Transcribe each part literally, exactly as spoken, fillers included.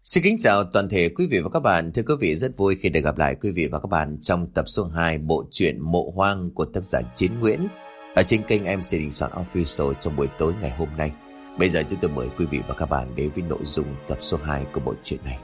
Xin kính chào toàn thể quý vị và các bạn. Thưa quý vị, rất vui khi được gặp lại quý vị và các bạn trong tập số hai bộ truyện Mộ Hoang của tác giả Chiến Nguyễn ở trên kênh em xê Đình Soạn Official trong buổi tối ngày hôm nay. Bây giờ chúng tôi mời quý vị và các bạn đến với nội dung tập số hai của bộ truyện này.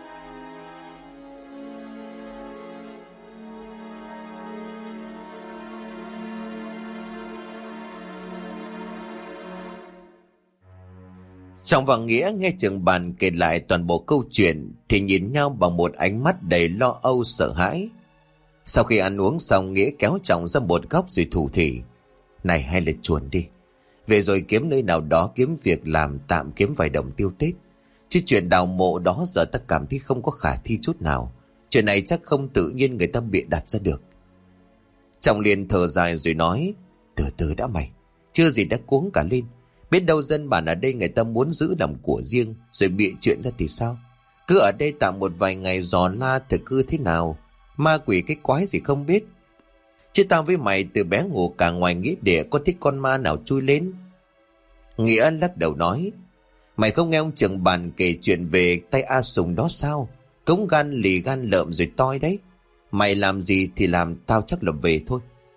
Trọng và Nghĩa nghe trưởng bàn kể lại toàn bộ câu chuyện thì nhìn nhau bằng một ánh mắt đầy lo âu sợ hãi. Sau khi ăn uống xong, Nghĩa kéo Trọng ra một góc rồi thủ thỉ: "Này, hay là chuồn đi, về rồi kiếm nơi nào đó kiếm việc làm tạm, kiếm vài đồng tiêu Tết. Chứ chuyện đào mộ đó giờ ta cảm thấy không có khả thi chút nào. Chuyện này chắc không tự nhiên người ta bịa đặt ra được." Trọng liền thở dài rồi nói: "Từ từ đã mày, chưa gì đã cuống cả lên. Biết đâu dân bản ở đây người ta muốn giữ làm của riêng rồi bịa chuyện ra thì sao? Cứ ở đây tạm một vài ngày dò la thực cư thế nào, ma quỷ cái quái gì không biết. Chứ tao với mày từ bé ngủ cả ngoài nghĩa địa, có thích con ma nào chui lên." Nghĩa lắc đầu nói: "Mày không nghe ông trưởng bàn kể chuyện về tay A Sùng đó sao? Cống gan lì gan lợm rồi toi đấy. Mày làm gì thì làm, tao chắc là về thôi."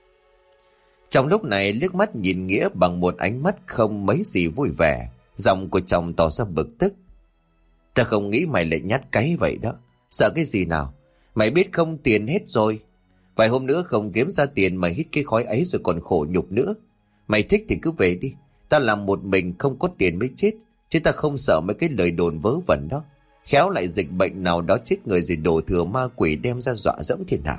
Trong lúc này liếc mắt nhìn Nghĩa bằng một ánh mắt không mấy gì vui vẻ, giọng của chồng tỏ ra bực tức: "Ta không nghĩ mày lại nhát cái vậy đó. Sợ cái gì nào? Mày biết không, tiền hết rồi. Vài hôm nữa không kiếm ra tiền mà hít cái khói ấy rồi còn khổ nhục nữa. Mày thích thì cứ về đi. Ta làm một mình không có tiền mới chết, chứ ta không sợ mấy cái lời đồn vớ vẩn đó. Khéo lại dịch bệnh nào đó chết người rồi đổ thừa ma quỷ đem ra dọa dẫm thiên hạ."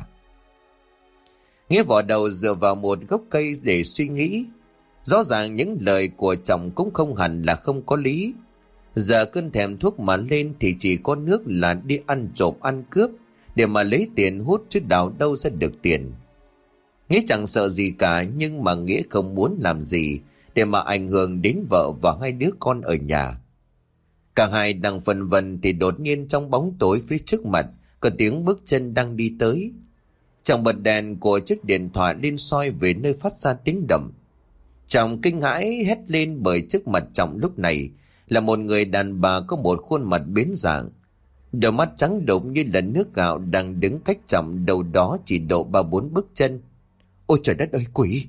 Nghĩa vò đầu dựa vào một gốc cây để suy nghĩ. Rõ ràng những lời của chồng cũng không hẳn là không có lý. Giờ cơn thèm thuốc mà lên thì chỉ có nước là đi ăn trộm ăn cướp để mà lấy tiền hút, chứ đào đâu ra được tiền. Nghĩa chẳng sợ gì cả, nhưng mà Nghĩa không muốn làm gì để mà ảnh hưởng đến vợ và hai đứa con ở nhà. Cả hai đang phân vân thì đột nhiên trong bóng tối phía trước mặt có tiếng bước chân đang đi tới. Chàng bật đèn của chiếc điện thoại lên soi về nơi phát ra tiếng động. Chàng kinh hãi hét lên bởi trước mặt Trọng lúc này là một người đàn bà có một khuôn mặt biến dạng, đôi mắt trắng đục như là nước gạo, đang đứng cách Trọng đâu đó chỉ độ ba bốn bước chân. Ôi trời đất ơi, quỷ!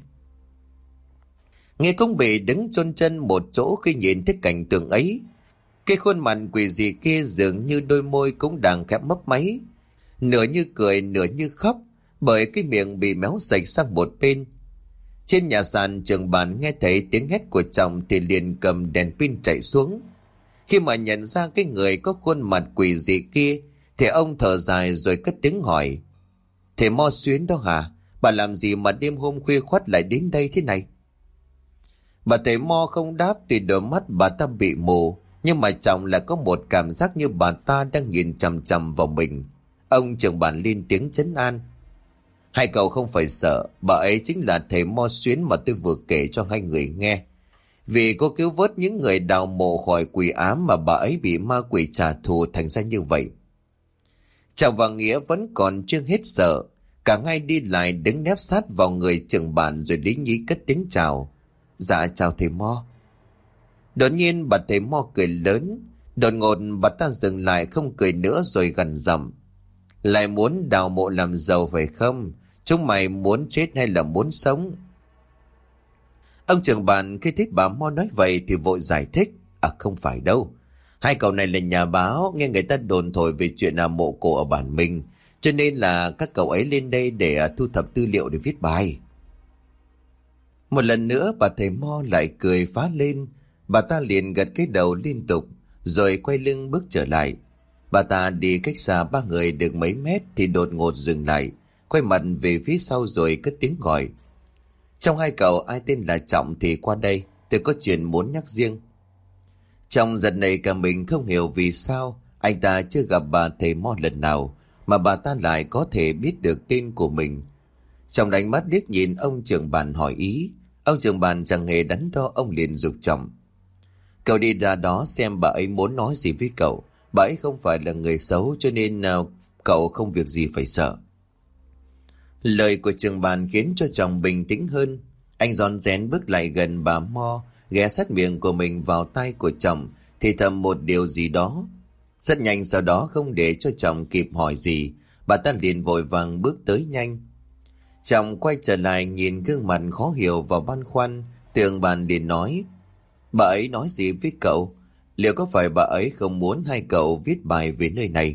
Nghe cũng bị đứng chôn chân một chỗ khi nhìn thấy cảnh tượng ấy. Cái khuôn mặt quỷ dị kia dường như đôi môi cũng đang khẽ mấp máy, nửa như cười nửa như khóc, bởi cái miệng bị méo sạch sang một bên. Trên nhà sàn, trưởng bàn nghe thấy tiếng hét của chồng thì liền cầm đèn pin chạy xuống. Khi mà nhận ra cái người có khuôn mặt quỷ dị kia thì ông thở dài rồi cất tiếng hỏi: "Thầy Mo Xuyến đó hả? Bà làm gì mà đêm hôm khuya khoắt lại đến đây thế này?" Bà thầy Mo không đáp, tuy đôi mắt bà ta bị mù, nhưng mà chồng lại có một cảm giác như bà ta đang nhìn chằm chằm vào mình. Ông trưởng bàn lên tiếng trấn an: "Hai cậu không phải sợ, bà ấy chính là thầy Mo Xuyến mà tôi vừa kể cho hai người nghe. Vì cô cứu vớt những người đào mộ khỏi quỷ ám mà bà ấy bị ma quỷ trả thù thành ra như vậy." Chàng và Nghĩa vẫn còn chưa hết sợ, cả hai đi lại đứng nép sát vào người trưởng bàn rồi lý nhí cất tiếng chào: "Dạ chào thầy Mo." Đột nhiên bà thầy Mo cười lớn. Đột ngột bà ta dừng lại không cười nữa rồi gằn giọng: "Lại muốn đào mộ làm giàu phải không? Chúng mày muốn chết hay là muốn sống?" Ông trưởng bàn khi thấy bà Mo nói vậy thì vội giải thích: "À không phải đâu. Hai cậu này là nhà báo, nghe người ta đồn thổi về chuyện là mộ cổ ở bản mình, cho nên là các cậu ấy lên đây để thu thập tư liệu để viết bài." Một lần nữa bà thầy Mo lại cười phá lên. Bà ta liền gật cái đầu liên tục rồi quay lưng bước trở lại. Bà ta đi cách xa ba người được mấy mét thì đột ngột dừng lại, quay mặt về phía sau rồi cất tiếng gọi: "Trong hai cậu ai tên là Trọng thì qua đây, tôi có chuyện muốn nhắc riêng." Trọng giật nảy cả mình, không hiểu vì sao anh ta chưa gặp bà thầy Mo lần nào mà bà ta lại có thể biết được tên của mình. Trọng đánh mắt liếc nhìn ông trưởng bàn hỏi ý. Ông trưởng bàn chẳng hề đắn đo, ông liền giục Trọng: "Cậu đi ra đó xem bà ấy muốn nói gì với cậu. Bà ấy không phải là người xấu, cho nên uh, cậu không việc gì phải sợ." Lời của trưởng bàn khiến cho Trọng bình tĩnh hơn. Anh rón rén bước lại gần bà Mo, ghé sát miệng của mình vào tai của Trọng thì thầm một điều gì đó. Rất nhanh sau đó, không để cho chồng kịp hỏi gì, bà ta liền vội vàng bước tới nhanh. Chồng quay trở lại nhìn gương mặt khó hiểu và băn khoăn, Tường bàn liền nói: bà ấy nói gì với cậu? Liệu có phải bà ấy không muốn hai cậu viết bài về nơi này?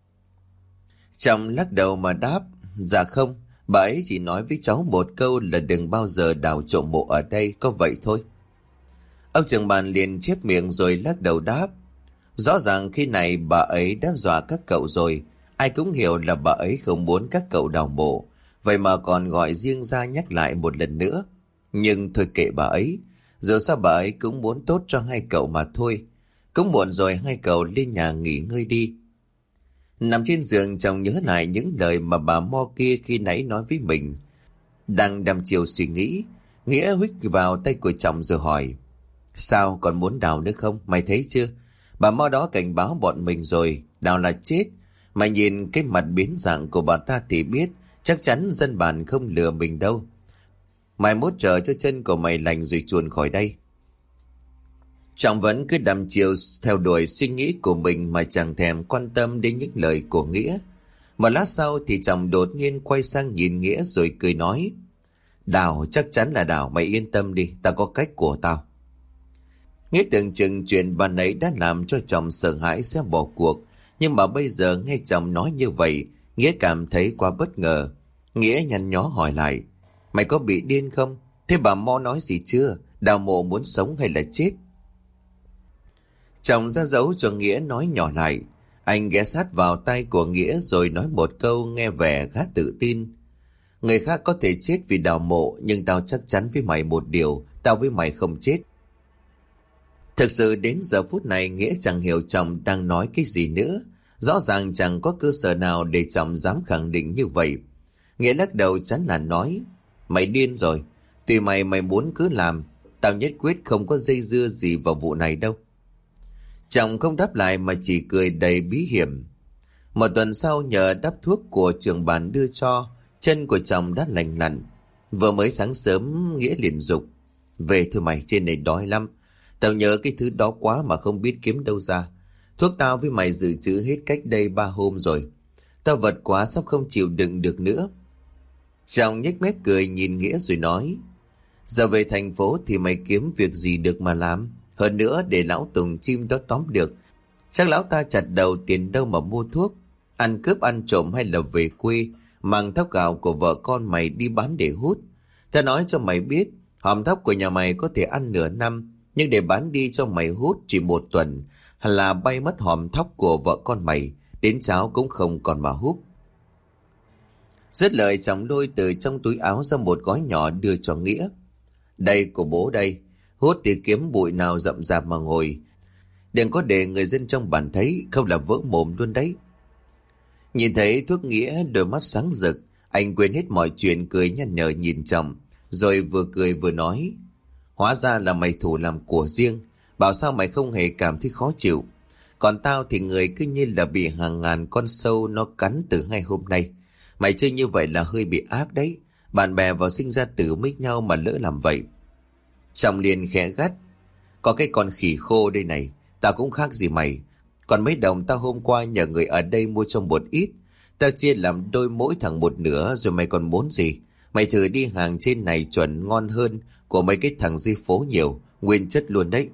Chồng lắc đầu mà đáp: dạ không, bà ấy chỉ nói với cháu một câu là đừng bao giờ đào trộm mộ ở đây, có vậy thôi. Ông trưởng bàn liền chép miệng rồi lắc đầu đáp: rõ ràng khi này bà ấy đã dọa các cậu rồi, ai cũng hiểu là bà ấy không muốn các cậu đào mộ, vậy mà còn gọi riêng ra nhắc lại một lần nữa. Nhưng thôi kệ bà ấy, dù sao bà ấy cũng muốn tốt cho hai cậu mà thôi. Cũng muộn rồi, hai cậu lên nhà nghỉ ngơi đi. Nằm trên giường, chồng nhớ lại những lời mà bà Mo kia khi nãy nói với mình. Đang đăm chiều suy nghĩ, Nghĩa huých vào tay của chồng rồi hỏi: sao, còn muốn đào nữa không? Mày thấy chưa? Bà Mo đó cảnh báo bọn mình rồi, đào là chết. Mày nhìn cái mặt biến dạng của bà ta thì biết chắc chắn dân bản không lừa mình đâu. Mày mốt chờ cho chân của mày lành rồi chuồn khỏi đây. Chồng vẫn cứ đăm chiều theo đuổi suy nghĩ của mình mà chẳng thèm quan tâm đến những lời của Nghĩa. Một lát sau thì chồng đột nhiên quay sang nhìn Nghĩa rồi cười nói: đào, chắc chắn là đào, mày yên tâm đi, tao có cách của tao. Nghĩa tưởng chừng chuyện bà nãy đã làm cho chồng sợ hãi sẽ bỏ cuộc, nhưng mà bây giờ nghe chồng nói như vậy, Nghĩa cảm thấy quá bất ngờ. Nghĩa nhăn nhó hỏi lại: mày có bị điên không? Thế bà Mo nói gì chưa? Đào mộ muốn sống hay là chết? Chồng ra dấu cho Nghĩa nói nhỏ lại. Anh ghé sát vào tay của Nghĩa rồi nói một câu nghe vẻ khá tự tin: người khác có thể chết vì đào mộ, nhưng tao chắc chắn với mày một điều, tao với mày không chết. Thực sự đến giờ phút này Nghĩa chẳng hiểu chồng đang nói cái gì nữa. Rõ ràng chẳng có cơ sở nào để chồng dám khẳng định như vậy. Nghĩa lắc đầu chán nản nói: mày điên rồi, tùy mày, mày muốn cứ làm, tao nhất quyết không có dây dưa gì vào vụ này đâu. Chồng không đáp lại mà chỉ cười đầy bí hiểm. Một tuần sau, nhờ đắp thuốc của trưởng bản đưa cho, chân của chồng đã lành lặn. Vừa mới sáng sớm, Nghĩa liền dục: về thôi mày, trên này đói lắm. Tao nhớ cái thứ đó quá mà không biết kiếm đâu ra. Thuốc tao với mày dự trữ hết cách đây ba hôm rồi. Tao vật quá, sắp không chịu đựng được nữa. Chồng nhếch mép cười nhìn Nghĩa rồi nói: giờ về thành phố thì mày kiếm việc gì được mà làm. Hơn nữa, để lão Tùng chim đó tóm được, chắc lão ta chặt đầu tiền đâu mà mua thuốc. Ăn cướp ăn trộm hay là về quê mang thóc gạo của vợ con mày đi bán để hút. Tao nói cho mày biết, hòm thóc của nhà mày có thể ăn nửa năm, nhưng để bán đi cho mày hút chỉ một tuần là bay mất hòm thóc của vợ con mày, đến cháo cũng không còn mà hút. Dứt lời, chồng lôi từ trong túi áo ra một gói nhỏ đưa cho Nghĩa. Đây của bố đây, hút thì kiếm bụi nào rậm rạp mà ngồi, đừng có để người dân trong bản thấy, không là vỡ mồm luôn đấy. Nhìn thấy thuốc Nghĩa, đôi mắt sáng rực, anh quên hết mọi chuyện, cười nhăn nhở nhìn chồng, rồi vừa cười vừa nói: hóa ra là mày thủ làm của riêng, bảo sao mày không hề cảm thấy khó chịu. Còn tao thì người cứ như là bị hàng ngàn con sâu nó cắn từ hai hôm nay. Mày chơi như vậy là hơi bị ác đấy, bạn bè vào sinh ra tử mích nhau mà lỡ làm vậy. Chồng liền khẽ gắt: có cái con khỉ khô đây này, tao cũng khác gì mày. Còn mấy đồng tao hôm qua nhờ người ở đây mua cho một ít, tao chia làm đôi mỗi thằng một nửa, rồi mày còn muốn gì? Mày thử đi, hàng trên này chuẩn ngon hơn của mấy cái thằng dưới phố nhiều, nguyên chất luôn đấy.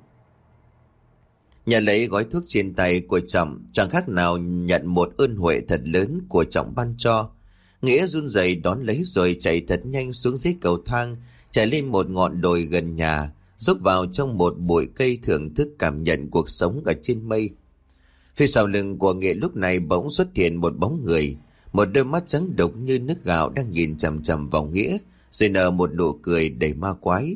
Nhận lấy gói thuốc trên tay của Trọng, chẳng khác nào nhận một ơn huệ thật lớn của Trọng ban cho. Nghĩa run rẩy đón lấy rồi chạy thật nhanh xuống dưới cầu thang, chạy lên một ngọn đồi gần nhà, rúc vào trong một bụi cây thưởng thức cảm nhận cuộc sống ở trên mây. Phía sau lưng của Nghĩa lúc này bỗng xuất hiện một bóng người, một đôi mắt trắng đục như nước gạo đang nhìn chằm chằm vào Nghĩa, rồi nở một nụ cười đầy ma quái.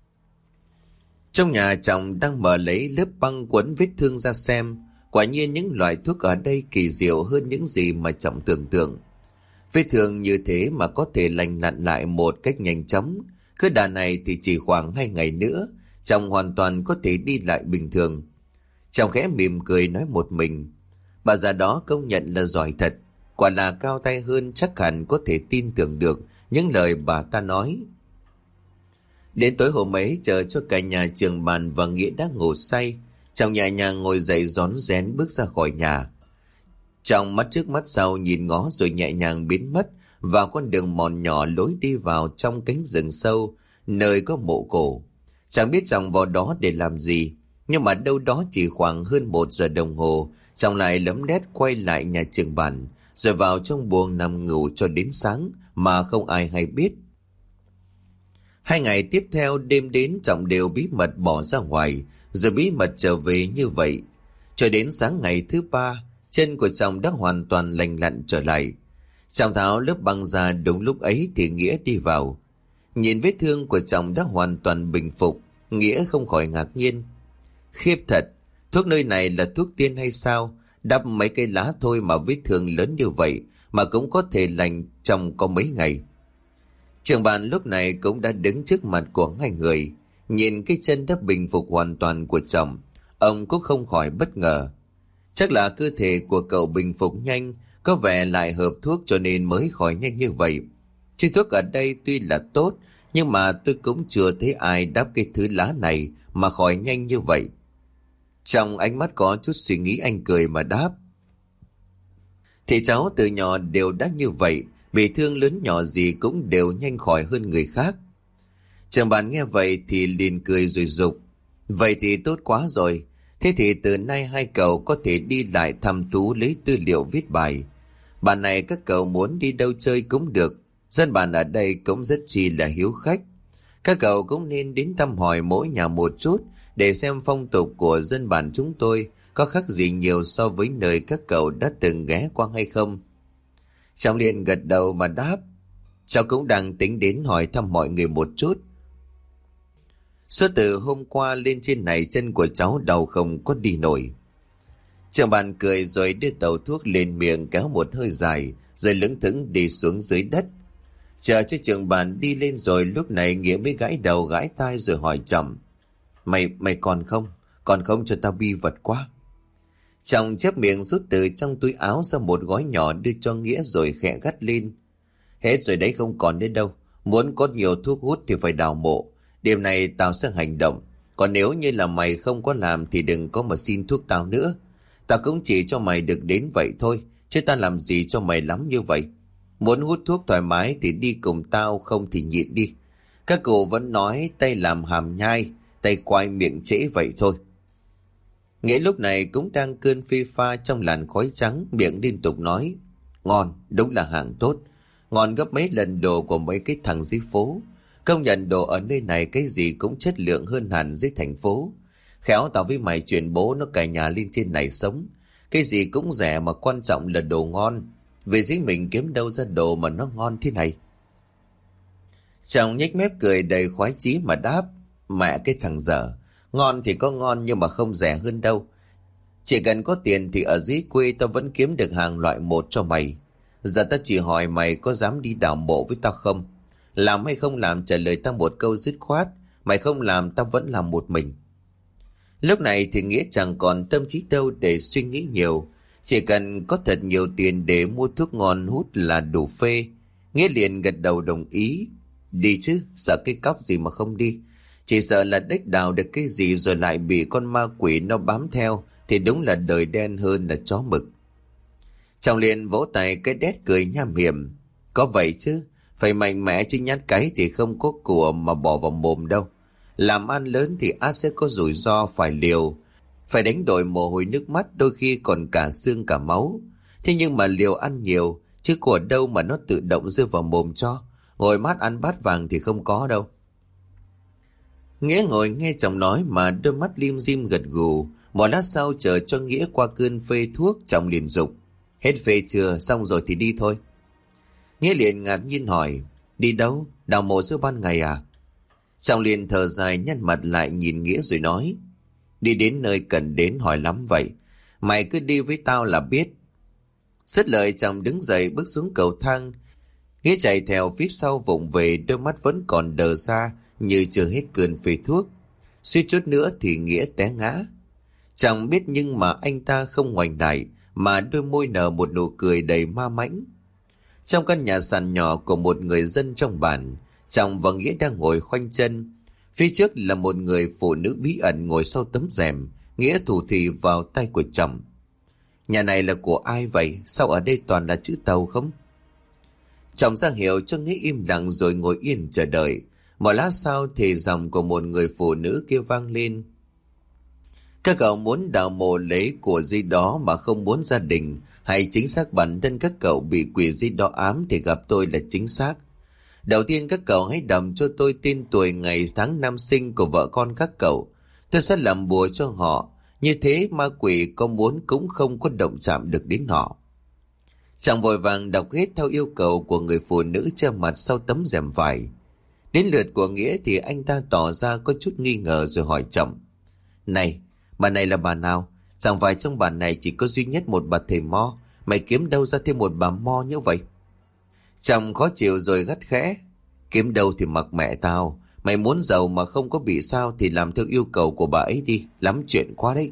Trong nhà, chồng đang mở lấy lớp băng quấn vết thương ra xem. Quả nhiên những loại thuốc ở đây kỳ diệu hơn những gì mà Trọng tưởng tượng. Vết thương như thế mà có thể lành lặn lại một cách nhanh chóng. Cứ đà này thì chỉ khoảng hai ngày nữa, chồng hoàn toàn có thể đi lại bình thường. Chồng khẽ mỉm cười nói một mình: bà già đó công nhận là giỏi thật, quả là cao tay hơn, chắc hẳn có thể tin tưởng được những lời bà ta nói. Đến tối hôm ấy, chờ cho cả nhà Trường Bàn và Nghĩa đã ngủ say, Trọng nhẹ nhàng ngồi dậy rón rén bước ra khỏi nhà. Trọng mắt trước mắt sau nhìn ngó rồi nhẹ nhàng biến mất vào con đường mòn nhỏ lối đi vào trong cánh rừng sâu, nơi có mộ cổ. Chẳng biết Trọng vào đó để làm gì, nhưng mà đâu đó chỉ khoảng hơn một giờ đồng hồ, Trọng lại lấm lét quay lại nhà Trường Bản, rồi vào trong buồng nằm ngủ cho đến sáng mà không ai hay biết. Hai ngày tiếp theo đêm đến Trọng đều bí mật bỏ ra ngoài, rồi bí mật trở về như vậy. Cho đến sáng ngày thứ ba, chân của Trọng đã hoàn toàn lành lặn trở lại. Trọng tháo lớp băng ra đúng lúc ấy thì Nghĩa đi vào. Nhìn vết thương của Trọng đã hoàn toàn bình phục, Nghĩa không khỏi ngạc nhiên. Khiếp thật, thuốc nơi này là thuốc tiên hay sao? Đắp mấy cây lá thôi mà vết thương lớn như vậy mà cũng có thể lành trong có mấy ngày. Trường Bản lúc này cũng đã đứng trước mặt của hai người. Nhìn cái chân đã bình phục hoàn toàn của Trọng, ông cũng không khỏi bất ngờ. Chắc là cơ thể của cậu bình phục nhanh, có vẻ lại hợp thuốc cho nên mới khỏi nhanh như vậy. Chứ thuốc ở đây tuy là tốt, nhưng mà tôi cũng chưa thấy ai đắp cái thứ lá này mà khỏi nhanh như vậy. Trong ánh mắt có chút suy nghĩ, anh cười mà đáp. Thì cháu từ nhỏ đều đã như vậy, bị thương lớn nhỏ gì cũng đều nhanh khỏi hơn người khác. Trường Bản nghe vậy thì liền cười rồi dục. Vậy thì tốt quá rồi. Thế thì từ nay hai cậu có thể đi lại thăm thú lấy tư liệu viết bài. Bản này các cậu muốn đi đâu chơi cũng được. Dân bản ở đây cũng rất chi là hiếu khách. Các cậu cũng nên đến thăm hỏi mỗi nhà một chút để xem phong tục của dân bản chúng tôi có khác gì nhiều so với nơi các cậu đã từng ghé qua hay không. Trọng liền gật đầu mà đáp. Cháu cũng đang tính đến hỏi thăm mọi người một chút. Suốt từ hôm qua lên trên này chân của cháu đau không có đi nổi. Trường Bản cười rồi đưa tàu thuốc lên miệng kéo một hơi dài, rồi lững thững đi xuống dưới đất. Chờ cho Trường Bản đi lên rồi lúc này Nghĩa mới gãi đầu gãi tai rồi hỏi Trọng. Mày, mày còn không? Còn không cho tao bi vật quá. Trọng chép miệng rút từ trong túi áo ra một gói nhỏ đưa cho Nghĩa rồi khẽ gắt lên. Hết rồi đấy, không còn đến đâu. Muốn có nhiều thuốc hút thì phải đào mộ. Đêm này tao sẽ hành động. Còn nếu như là mày không có làm thì đừng có mà xin thuốc tao nữa. Tao cũng chỉ cho mày được đến vậy thôi, chứ tao làm gì cho mày lắm như vậy. Muốn hút thuốc thoải mái thì đi cùng tao, không thì nhịn đi. Các cụ vẫn nói tay làm hàm nhai, tay quay miệng trễ vậy thôi. Nghĩa lúc này cũng đang cơn phê pha trong làn khói trắng, miệng liên tục nói. Ngon, đúng là hàng tốt. Ngon gấp mấy lần đồ của mấy cái thằng dưới phố. Công nhận đồ ở nơi này cái gì cũng chất lượng hơn hẳn dưới thành phố. Khéo tao với mày chuyển bố nó cả nhà lên trên này sống. Cái gì cũng rẻ mà quan trọng là đồ ngon. Vì dưới mình kiếm đâu ra đồ mà nó ngon thế này. Chồng nhếch mép cười đầy khoái chí mà đáp. Mẹ cái thằng dở. Ngon thì có ngon nhưng mà không rẻ hơn đâu. Chỉ cần có tiền thì ở dưới quê tao vẫn kiếm được hàng loại một cho mày. Giờ tao chỉ hỏi mày có dám đi đào mộ với tao không? Làm hay không làm trả lời tao một câu dứt khoát. Mày không làm tao vẫn làm một mình. Lúc này thì Nghĩa chẳng còn tâm trí đâu để suy nghĩ nhiều. Chỉ cần có thật nhiều tiền để mua thuốc ngon hút là đủ phê. Nghĩa liền gật đầu đồng ý. Đi chứ, sợ cái cóc gì mà không đi. Chỉ sợ là đếch đào được cái gì rồi lại bị con ma quỷ nó bám theo thì đúng là đời đen hơn là chó mực. Trọng liền vỗ tay cái đét cười nham hiểm. Có vậy chứ, phải mạnh mẽ chứ nhát cái thì không có của mà bỏ vào mồm đâu. Làm ăn lớn thì ắt sẽ có rủi ro phải liều. Phải đánh đổi mồ hôi nước mắt, đôi khi còn cả xương cả máu. Thế nhưng mà liều ăn nhiều, chứ của đâu mà nó tự động rơi vào mồm cho. Ngồi mát ăn bát vàng thì không có đâu. Nghĩa ngồi nghe chồng nói mà đôi mắt lim dim gật gù. Một lát sau chờ cho Nghĩa qua cơn phê thuốc, chồng liền dục. Hết phê chưa, xong rồi thì đi thôi. Nghĩa liền ngạc nhiên hỏi. Đi đâu? Đào mộ giữa ban ngày à? Chồng liền thở dài nhăn mặt lại nhìn Nghĩa rồi nói. Đi đến nơi cần đến hỏi lắm vậy. Mày cứ đi với tao là biết. Dứt lời chồng đứng dậy bước xuống cầu thang. Nghĩa chạy theo phía sau vụng về, đôi mắt vẫn còn đờ ra như chưa hết cơn phê thuốc. Suýt chút nữa thì Nghĩa té ngã. Chẳng biết nhưng mà anh ta không ngoảnh lại, mà đôi môi nở một nụ cười đầy ma mãnh. Trong căn nhà sàn nhỏ của một người dân trong bản, chồng và Nghĩa đang ngồi khoanh chân. Phía trước là một người phụ nữ bí ẩn ngồi sau tấm rèm, Nghĩa thủ thỉ vào tay của chồng. Nhà này là của ai vậy? Sao ở đây toàn là chữ Tàu không? Chồng ra hiệu cho Nghĩa im lặng rồi ngồi yên chờ đợi. Một lát sau thì giọng của một người phụ nữ kia vang lên. Các cậu muốn đào mộ lấy của gì đó mà không muốn gia đình hay chính xác bản thân các cậu bị quỷ gì đó ám thì gặp tôi là chính xác. Đầu tiên các cậu hãy đọc cho tôi tên tuổi ngày tháng năm sinh của vợ con các cậu. Tôi sẽ làm bùa cho họ. Như thế ma quỷ có muốn cũng không có động chạm được đến họ. Chàng vội vàng đọc hết theo yêu cầu của người phụ nữ che mặt sau tấm rèm vải. Đến lượt của Nghĩa thì anh ta tỏ ra có chút nghi ngờ rồi hỏi chồng. Này, bà này là bà nào? Chẳng phải trong bản này chỉ có duy nhất một bà thầy mo. Mày kiếm đâu ra thêm một bà mo như vậy? Chồng khó chịu rồi gắt khẽ. Kiếm đâu thì mặc mẹ tao. Mày muốn giàu mà không có bị sao thì làm theo yêu cầu của bà ấy đi. Lắm chuyện quá đấy.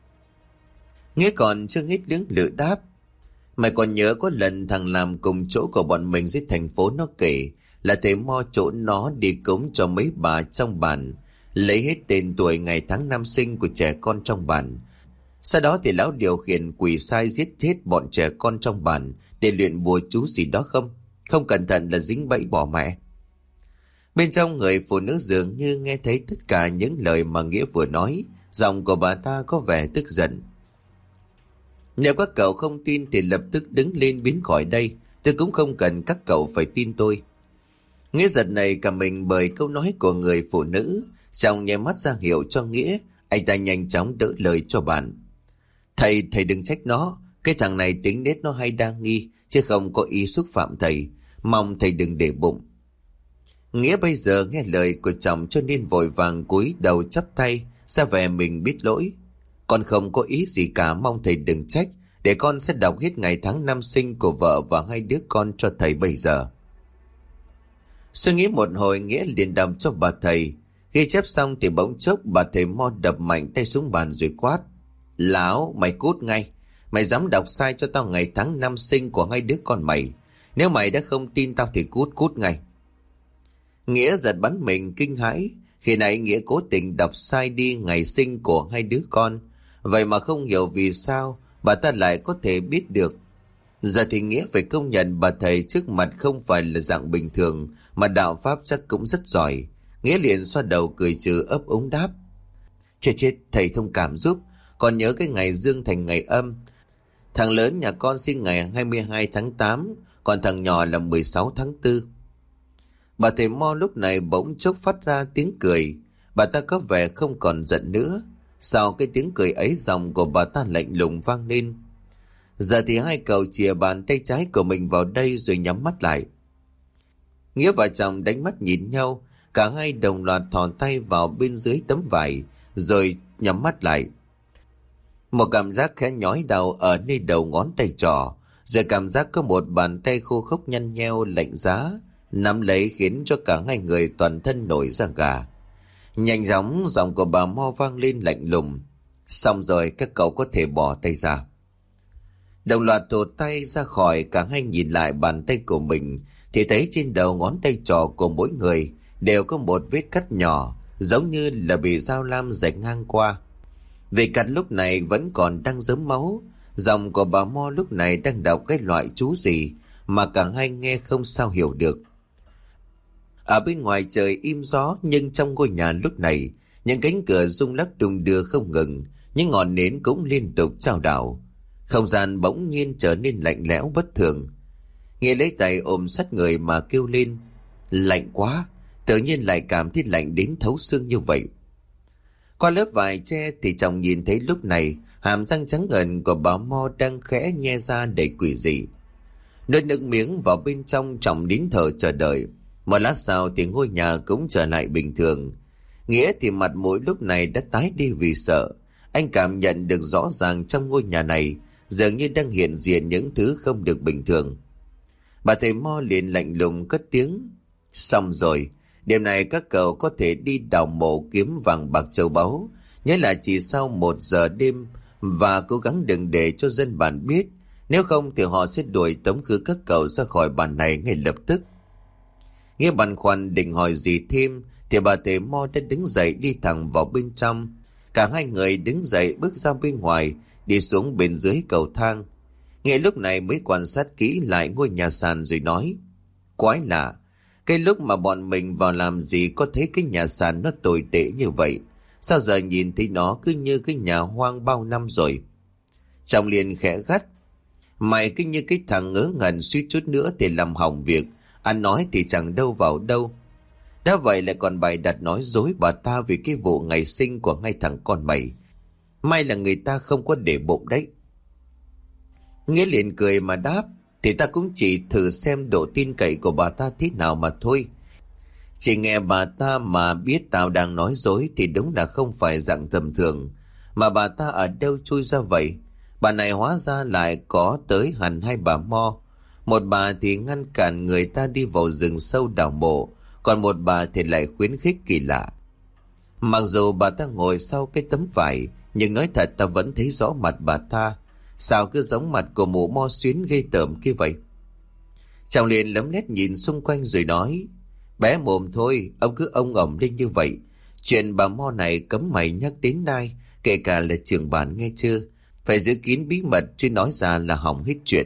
Nghĩa còn chưa hết lưỡng lự đáp. Mày còn nhớ có lần thằng làm cùng chỗ của bọn mình dưới thành phố nó kể là thầy mo chỗ nó đi cúng cho mấy bà trong bản, lấy hết tên tuổi ngày tháng năm sinh của trẻ con trong bản. Sau đó thì lão điều khiển quỷ sai giết hết bọn trẻ con trong bản để luyện bùa chú gì đó không? Không cẩn thận là dính bẫy bỏ mẹ. Bên trong người phụ nữ dường như nghe thấy tất cả những lời mà Nghĩa vừa nói. Giọng của bà ta có vẻ tức giận. Nếu các cậu không tin thì lập tức đứng lên biến khỏi đây. Tôi cũng không cần các cậu phải tin tôi. Nghĩa giật này cả mình bởi câu nói của người phụ nữ. Chồng nháy mắt ra hiệu cho Nghĩa. Anh ta nhanh chóng đỡ lời cho bạn. Thầy, thầy đừng trách nó. Cái thằng này tính nết nó hay đa nghi, chứ không có ý xúc phạm thầy. Mong thầy đừng để bụng. Nghĩa bây giờ nghe lời của chồng cho nên vội vàng cúi đầu chắp tay, ra vẻ mình biết lỗi. Con không có ý gì cả, mong thầy đừng trách. Để con sẽ đọc hết ngày tháng năm sinh của vợ và hai đứa con cho thầy bây giờ. Suy nghĩ một hồi, Nghĩa liền đọc cho bà thầy. Ghi chép xong thì bỗng chốc bà thầy mo đập mạnh tay xuống bàn rồi quát. Lão, mày cút ngay. Mày dám đọc sai cho tao ngày tháng năm sinh của hai đứa con mày. Nếu mày đã không tin tao thì cút cút ngay. Nghĩa giật bắn mình kinh hãi. Khi nãy Nghĩa cố tình đọc sai đi ngày sinh của hai đứa con. Vậy mà không hiểu vì sao bà ta lại có thể biết được. Giờ thì Nghĩa phải công nhận bà thầy trước mặt không phải là dạng bình thường, mà đạo pháp chắc cũng rất giỏi. Nghĩa liền xoa đầu cười trừ ấp úng đáp. Chết chết, thầy thông cảm giúp. Còn nhớ cái ngày dương thành ngày âm. Thằng lớn nhà con sinh ngày hai mươi hai tháng tám, còn thằng nhỏ là mười sáu tháng tư. Bà thầy mo lúc này bỗng chốc phát ra tiếng cười. Bà ta có vẻ không còn giận nữa. Sau cái tiếng cười ấy, giọng của bà ta lạnh lùng vang lên. Giờ thì hai cậu chìa bàn tay trái của mình vào đây rồi nhắm mắt lại. Nghĩa và chồng đánh mắt nhìn nhau. Cả hai đồng loạt thò tay vào bên dưới tấm vải rồi nhắm mắt lại. Một cảm giác khẽ nhói đau ở nơi đầu ngón tay trỏ, rồi cảm giác có một bàn tay khô khốc nhăn nheo lạnh giá nắm lấy khiến cho cả hai người toàn thân nổi da gà. Nhanh chóng giọng của bà mo vang lên lạnh lùng. Xong rồi, các cậu có thể bỏ tay ra. Đồng loạt thò tay ra khỏi, cả hai nhìn lại bàn tay của mình thì thấy trên đầu ngón tay trỏ của mỗi người đều có một vết cắt nhỏ, giống như là bị dao lam rạch ngang qua. Vì cắt lúc này vẫn còn đang rớm máu. Giọng của bà mo lúc này đang đọc cái loại chú gì mà cả hai nghe không sao hiểu được. Ở bên ngoài trời im gió, nhưng trong ngôi nhà lúc này những cánh cửa rung lắc đung đưa không ngừng, những ngọn nến cũng liên tục chao đảo. Không gian bỗng nhiên trở nên lạnh lẽo bất thường. Nghĩa lấy tay ôm sát người mà kêu lên. Lạnh quá, tự nhiên lại cảm thấy lạnh đến thấu xương như vậy. Qua lớp vải che thì chồng nhìn thấy lúc này hàm răng trắng ngần của bà mo đang khẽ nhe ra đầy quỷ dị. Nuốt nước miếng vào bên trong, chồng nín thở chờ đợi. Một lát sau thì ngôi nhà cũng trở lại bình thường. Nghĩa thì mặt mũi lúc này đã tái đi vì sợ. Anh cảm nhận được rõ ràng trong ngôi nhà này dường như đang hiện diện những thứ không được bình thường. Bà thầy mo liền lạnh lùng cất tiếng. Xong rồi, đêm này các cậu có thể đi đào mộ kiếm vàng bạc châu báu. Nhớ là chỉ sau một giờ đêm, và cố gắng đừng để cho dân bản biết. Nếu không thì họ sẽ đuổi tống khứ các cậu ra khỏi bản này ngay lập tức. Nghĩa băn khoăn định hỏi gì thêm thì bà thầy mo đã đứng dậy đi thẳng vào bên trong. Cả hai người đứng dậy bước ra bên ngoài, đi xuống bên dưới cầu thang. Nghĩa lúc này mới quan sát kỹ lại ngôi nhà sàn rồi nói: Quái lạ, cái lúc mà bọn mình vào làm gì có thấy cái nhà sàn nó tồi tệ như vậy. Sao giờ nhìn thấy nó cứ như cái nhà hoang bao năm rồi. Trọng liền khẽ gắt: Mày cứ như cái thằng ngớ ngẩn, suýt chút nữa thì làm hỏng việc. Anh nói thì chẳng đâu vào đâu. Đã vậy lại còn bày đặt nói dối bà ta vì cái vụ ngày sinh của hai thằng con mày. May là người ta không có để bụng đấy. Nghĩa liền cười mà đáp: Thì ta cũng chỉ thử xem độ tin cậy của bà ta thế nào mà thôi. Chỉ nghe bà ta mà biết tao đang nói dối thì đúng là không phải dạng tầm thường. Mà bà ta ở đâu chui ra vậy? Bà này hóa ra lại có tới hẳn hai bà mo. Một bà thì ngăn cản người ta đi vào rừng sâu đào mộ, còn một bà thì lại khuyến khích kỳ lạ. Mặc dù bà ta ngồi sau cái tấm vải, nhưng nói thật ta vẫn thấy rõ mặt bà ta. Sao cứ giống mặt của mụ mo xuyến ghê tởm kia vậy? Chàng liền lấm lét nhìn xung quanh rồi nói: Bé mồm thôi, ông cứ ông ổng lên như vậy. Chuyện bà mo này cấm mày nhắc đến ai, kể cả là trưởng bản, nghe chưa? Phải giữ kín bí mật, chứ nói ra là hỏng hết chuyện.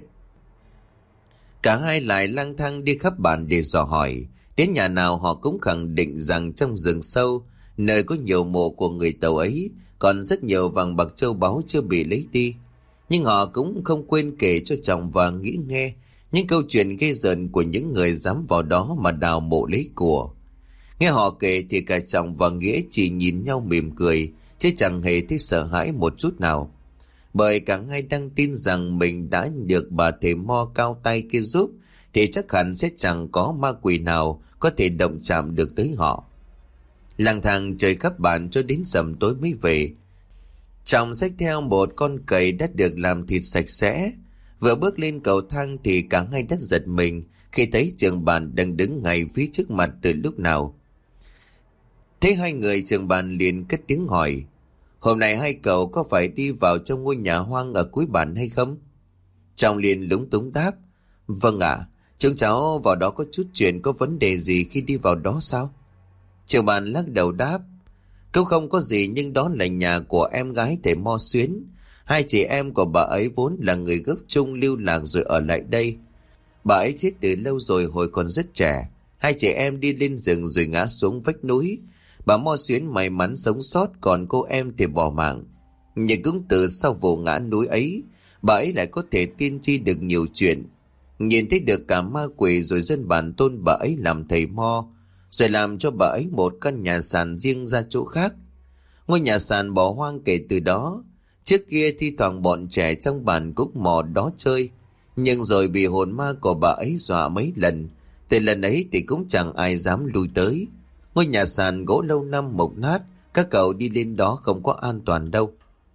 Cả hai lại lang thang đi khắp bản để dò hỏi. Đến nhà nào họ cũng khẳng định rằng trong rừng sâu, nơi có nhiều mộ của người Tàu ấy, còn rất nhiều vàng bạc châu báu chưa bị lấy đi. Nhưng họ cũng không quên kể cho chồng và Nghĩ nghe những câu chuyện ghê rợn của những người dám vào đó mà đào mộ lấy của. Nghe họ kể thì cả chồng và Nghĩa chỉ nhìn nhau mỉm cười, chứ chẳng hề thấy sợ hãi một chút nào. Bởi cả hai đang tin rằng mình đã được bà thầy mo cao tay kia giúp, thì chắc hẳn sẽ chẳng có ma quỷ nào có thể động chạm được tới họ. Lang thang chơi khắp bản cho đến sầm tối mới về. Chồng xách theo một con cầy đã được làm thịt sạch sẽ. Vừa bước lên cầu thang thì cả hai đất giật mình khi thấy trưởng bản đang đứng ngay phía trước mặt từ lúc nào. Thấy hai người, trưởng bản liền cất tiếng hỏi: Hôm nay hai cậu có phải đi vào trong ngôi nhà hoang ở cuối bản hay không? Chồng liền lúng túng đáp: Vâng ạ, à, chúng cháu vào đó có chút chuyện, có vấn đề gì khi đi vào đó sao? Trưởng bản lắc đầu đáp: Câu không có gì, nhưng đó là nhà của em gái thầy Mo Xuyến. Hai chị em của bà ấy vốn là người gốc Trung lưu lạc rồi ở lại đây. Bà ấy chết từ lâu rồi, hồi còn rất trẻ. Hai chị em đi lên rừng rồi ngã xuống vách núi. Bà Mo Xuyến may mắn sống sót, còn cô em thì bỏ mạng. Nhưng cũng từ sau vụ ngã núi ấy, bà ấy lại có thể tiên tri được nhiều chuyện. Nhìn thấy được cả ma quỷ, rồi dân bản tôn bà ấy làm thầy Mo, rồi làm cho bà ấy một căn nhà sàn riêng ra chỗ khác. Ngôi nhà sàn bỏ hoang kể từ đó. Trước kia thi thoảng bọn trẻ trong bản cũng mò đó chơi, nhưng rồi bị hồn ma của bà ấy dọa mấy lần. Từ lần ấy thì cũng chẳng ai dám lui tới. Ngôi nhà sàn gỗ lâu năm mục nát, các cậu đi lên đó không có an toàn đâu.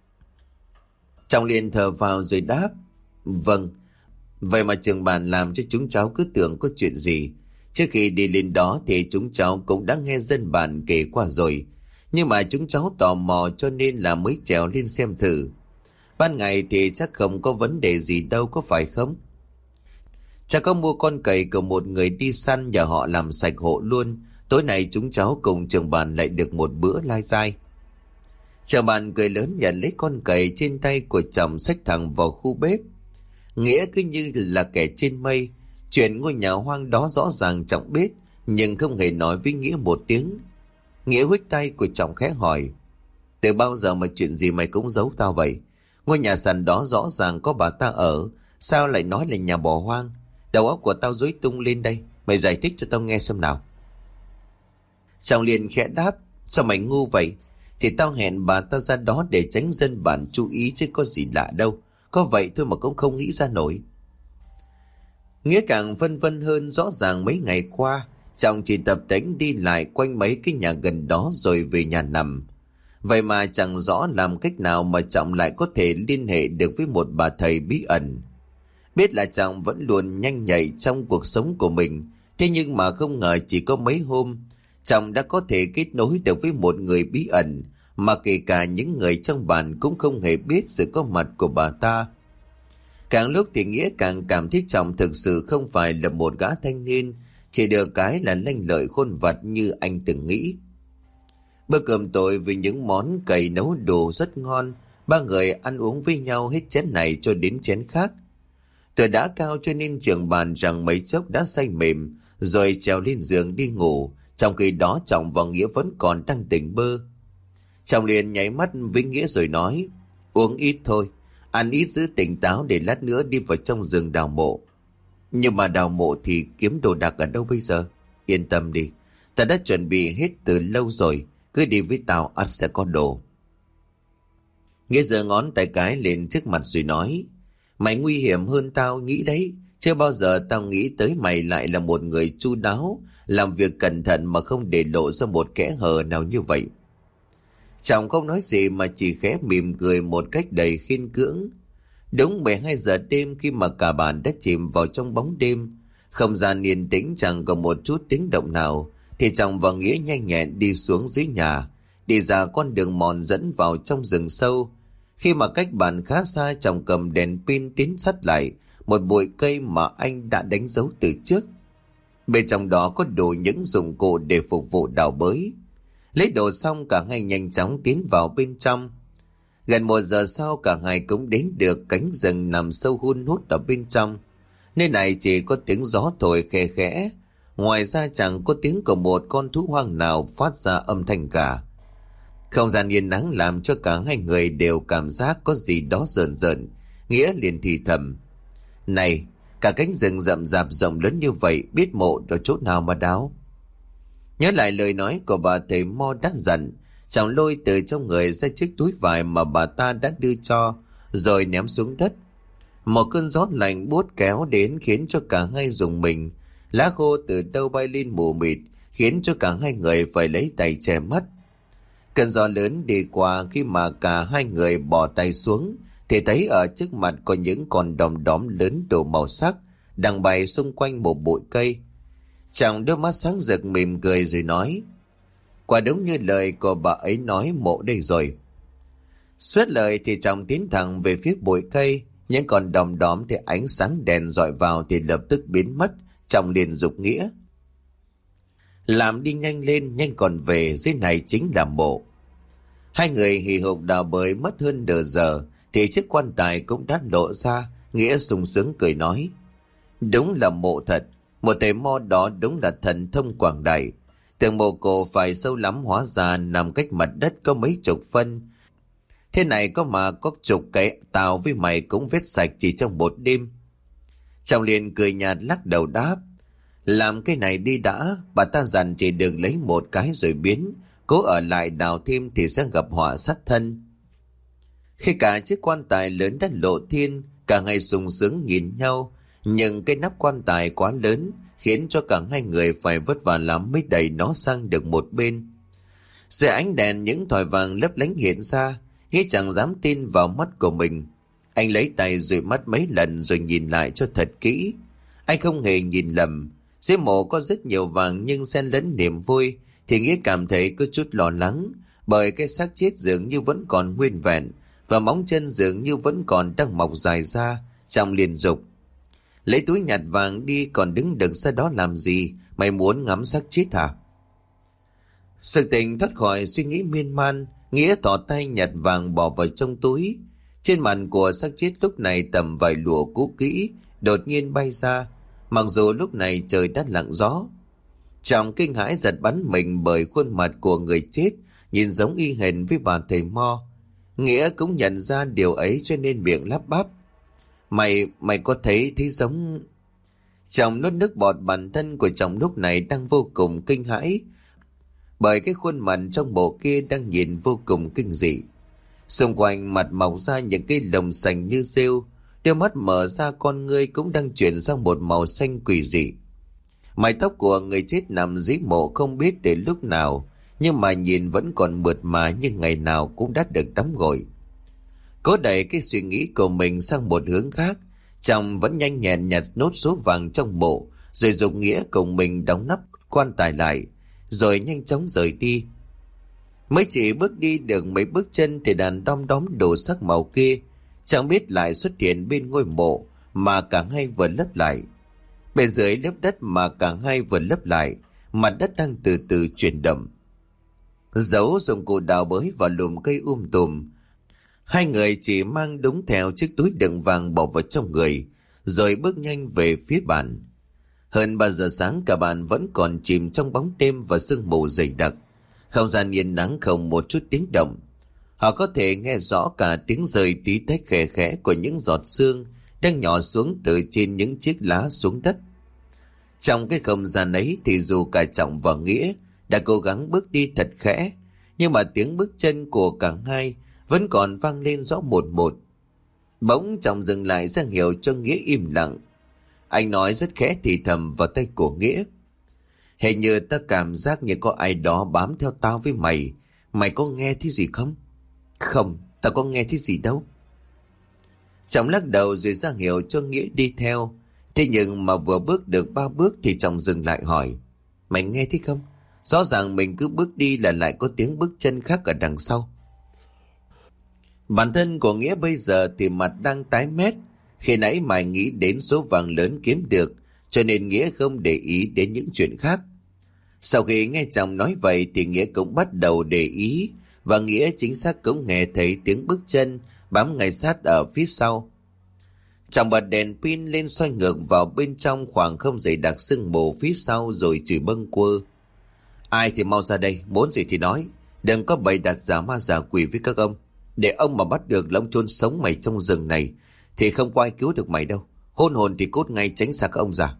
Trọng liền thở vào rồi đáp: Vâng. Vậy mà trưởng bản làm cho chúng cháu cứ tưởng có chuyện gì. Trước khi đi lên đó thì chúng cháu cũng đã nghe dân bản kể qua rồi, nhưng mà chúng cháu tò mò cho nên là mới trèo lên xem thử. Ban ngày thì chắc không có vấn đề gì đâu, có phải không? Cha có mua con cầy của một người đi săn, nhờ họ làm sạch hộ luôn. Tối nay chúng cháu cùng trưởng bản lại được một bữa lai dai. Trưởng bản cười lớn nhận lấy con cầy trên tay của chồng, xách thẳng vào khu bếp. Nghĩa cứ như là kẻ trên mây. Chuyện ngôi nhà hoang đó rõ ràng Trọng biết, nhưng không hề nói với Nghĩa một tiếng. Nghĩa huých tay của Trọng khẽ hỏi: Từ bao giờ mà chuyện gì mày cũng giấu tao vậy? Ngôi nhà sàn đó rõ ràng có bà ta ở, sao lại nói là nhà bỏ hoang? Đầu óc của tao rối tung lên đây, mày giải thích cho tao nghe xem nào. Trọng liền khẽ đáp: Sao mày ngu vậy? Thì tao hẹn bà ta ra đó để tránh dân bản chú ý chứ có gì lạ đâu. Có vậy thôi mà cũng không nghĩ ra nổi. Nghĩa càng vân vân hơn. Rõ ràng mấy ngày qua Trọng chỉ tập tễnh đi lại quanh mấy cái nhà gần đó rồi về nhà nằm. Vậy mà chẳng rõ làm cách nào mà Trọng lại có thể liên hệ được với một bà thầy bí ẩn. Biết là Trọng vẫn luôn nhanh nhạy trong cuộc sống của mình, thế nhưng mà không ngờ chỉ có mấy hôm Trọng đã có thể kết nối được với một người bí ẩn mà kể cả những người trong bản cũng không hề biết sự có mặt của bà ta. Càng lúc thì Nghĩa càng cảm thấy Trọng thực sự không phải là một gã thanh niên chỉ được cái là lanh lợi khôn vặt như anh từng nghĩ. Bữa cơm tối với những món cầy nấu đồ rất ngon. Ba người ăn uống với nhau hết chén này cho đến chén khác. Tuổi đã cao cho nên trường bàn rằng mấy chốc đã say mềm, rồi trèo lên giường đi ngủ. Trong khi đó Trọng và Nghĩa vẫn còn đang tỉnh bơ. Trọng liền nháy mắt với Nghĩa rồi nói: Uống ít thôi, ăn ít giữ tỉnh táo để lát nữa đi vào trong rừng đào mộ. Nhưng mà đào mộ thì kiếm đồ đạc ở đâu bây giờ? Yên tâm đi, ta đã chuẩn bị hết từ lâu rồi, cứ đi với tao ắt sẽ có đồ. Nghĩa giơ ngón tay cái lên trước mặt rồi nói: Mày nguy hiểm hơn tao nghĩ đấy. Chưa bao giờ tao nghĩ tới mày lại là một người chu đáo, làm việc cẩn thận mà không để lộ ra một kẽ hở nào như vậy. Trọng không nói gì mà chỉ khẽ mỉm cười một cách đầy khiên cưỡng. Đúng mười hai giờ đêm, khi mà cả bàn đã chìm vào trong bóng đêm, không gian yên tĩnh chẳng có một chút tiếng động nào, thì Trọng và Nghĩa nhanh nhẹn đi xuống dưới nhà, đi ra con đường mòn dẫn vào trong rừng sâu. Khi mà cách bàn khá xa, Trọng cầm đèn pin tiến sát lại một bụi cây mà anh đã đánh dấu từ trước. Bên trong đó có đủ những dụng cụ để phục vụ đào bới. Lấy đồ xong, cả hai nhanh chóng tiến vào bên trong. Gần một giờ sau, cả hai cũng đến được cánh rừng nằm sâu hun hút ở bên trong. Nơi này chỉ có tiếng gió thổi khe khẽ, ngoài ra chẳng có tiếng của một con thú hoang nào phát ra âm thanh cả. Không gian yên ắng làm cho cả hai người đều cảm giác có gì đó rợn rợn. Nghĩa liền thì thầm: Này, cả cánh rừng rậm rạp rộng lớn như vậy, biết mộ ở chỗ nào mà đào? Nhớ lại lời nói của bà thầy Mo đã dặn, Trọng lôi từ trong người ra chiếc túi vải mà bà ta đã đưa cho, rồi ném xuống đất. Một cơn gió lạnh buốt kéo đến khiến cho cả hai rùng mình. Lá khô từ đâu bay lên mù mịt, khiến cho cả hai người phải lấy tay che mắt. Cơn gió lớn đi qua, khi mà cả hai người bỏ tay xuống thì thấy ở trước mặt có những con đom đóm lớn đủ màu sắc đang bay xung quanh một bụi cây. Trọng đôi mắt sáng rực mỉm cười rồi nói: Quả đúng như lời của bà ấy nói, mộ đây rồi. Suốt lời thì Trọng tiến thẳng về phía bụi cây. Những con đom đóm thì ánh sáng đèn dọi vào thì lập tức biến mất. Trọng liền giục Nghĩa: Làm đi nhanh lên, nhanh còn về, dưới này chính là mộ. Hai người hì hục đào bới mất hơn nửa giờ thì chiếc quan tài cũng đã lộ ra. Nghĩa sung sướng cười nói: Đúng là mộ thật. Một thầy Mo đó đúng là thần thông quảng đại. Tưởng mộ cổ phải sâu lắm, hóa ra nằm cách mặt đất có mấy chục phân. Thế này có mà có chục cái tao với mày cũng vết sạch chỉ trong một đêm. Trọng liền cười nhạt lắc đầu đáp: Làm cái này đi đã, bà ta dặn chỉ được lấy một cái rồi biến, cố ở lại đào thêm thì sẽ gặp họa sát thân. Khi cả chiếc quan tài lớn đã lộ thiên, cả hai sung sướng nhìn nhau, nhưng cái nắp quan tài quá lớn khiến cho cả hai người phải vất vả lắm mới đẩy nó sang được một bên. Dưới ánh đèn, những thỏi vàng lấp lánh hiện ra. Nghĩa chẳng dám tin vào mắt của mình. Anh lấy tay dụi mắt mấy lần rồi nhìn lại cho thật kỹ. Anh không hề nhìn lầm. Dưới mộ có rất nhiều vàng, nhưng xen lẫn niềm vui thì Nghĩa cảm thấy có chút lo lắng, bởi cái xác chết dường như vẫn còn nguyên vẹn và móng chân dường như vẫn còn đang mọc dài ra. Trọng liền dục: Lấy túi nhặt vàng đi, còn đứng đực ra đó làm gì? Mày muốn ngắm xác chết hả? Sự tỉnh thoát khỏi suy nghĩ miên man, Nghĩa thò tay nhặt vàng bỏ vào trong túi. Trên mặt của xác chết lúc này tầm vài lụa cũ kỹ đột nhiên bay ra, mặc dù lúc này trời đã lặng gió. Trọng kinh hãi giật bắn mình bởi khuôn mặt của người chết nhìn giống y hệt với bà thầy Mo. Nghĩa cũng nhận ra điều ấy cho nên miệng lắp bắp: Mày, mày có thấy thấy giống... Trọng nuốt nước bọt. Bản thân của Trọng lúc này đang vô cùng kinh hãi, bởi cái khuôn mặt trong bộ kia đang nhìn vô cùng kinh dị. Xung quanh mặt mọc ra những cái lồng sành như rêu, đôi mắt mở ra, con ngươi cũng đang chuyển sang một màu xanh quỷ dị. Mái tóc của người chết nằm dưới mộ không biết đến lúc nào, nhưng mà nhìn vẫn còn mượt mà như ngày nào cũng đã được tắm gội. Cố đẩy cái suy nghĩ của mình sang một hướng khác, Trọng vẫn nhanh nhẹn nhặt nốt số vàng trong mộ, rồi dùng Nghĩa cùng mình đóng nắp quan tài lại, rồi nhanh chóng rời đi. Mới chỉ bước đi được mấy bước chân thì đàn đom đóm đồ sắc màu kia chẳng biết lại xuất hiện bên ngôi mộ mà cả hai vừa lấp lại. Bên dưới lớp đất mà cả hai vừa lấp lại, mặt đất đang từ từ chuyển động. Giấu dụng cụ đào bới vào lùm cây um tùm. Hai người chỉ mang đúng theo chiếc túi đựng vàng bỏ vào trong người, rồi bước nhanh về phía bàn. Hơn ba giờ sáng cả bàn vẫn còn chìm trong bóng đêm và sương mù dày đặc. Không gian yên nắng không một chút tiếng động. Họ có thể nghe rõ cả tiếng rơi tí tách khẽ khẽ của những giọt sương đang nhỏ xuống từ trên những chiếc lá xuống đất. Trong cái không gian ấy thì dù cả Trọng và Nghĩa đã cố gắng bước đi thật khẽ, nhưng mà tiếng bước chân của cả hai vẫn còn vang lên rõ một một. Bỗng Trọng dừng lại ra hiệu cho Nghĩa im lặng. Anh nói rất khẽ thì thầm vào tay của Nghĩa. Hình như ta cảm giác như có ai đó bám theo tao với mày. Mày có nghe thấy gì không? Không, tao có nghe thấy gì đâu. Trọng lắc đầu rồi ra hiệu cho Nghĩa đi theo. Thế nhưng mà vừa bước được ba bước thì Trọng dừng lại hỏi. Mày nghe thấy không? Rõ ràng mình cứ bước đi là lại có tiếng bước chân khác ở đằng sau. Bản thân của Nghĩa bây giờ thì mặt đang tái mét. Khi nãy mày nghĩ đến số vàng lớn kiếm được, cho nên Nghĩa không để ý đến những chuyện khác. Sau khi nghe chồng nói vậy thì Nghĩa cũng bắt đầu để ý, và Nghĩa chính xác cũng nghe thấy tiếng bước chân bám ngay sát ở phía sau. Chồng bật đèn pin lên soi ngược vào bên trong khoảng không dày đặc sương mù phía sau rồi chửi bâng quơ. Ai thì mau ra đây, muốn gì thì nói, đừng có bày đặt giả ma giả quỷ với các ông. Để ông mà bắt được lông chôn sống mày trong rừng này thì không có ai cứu được mày đâu. Hôn hồn thì cút ngay tránh xa các ông già.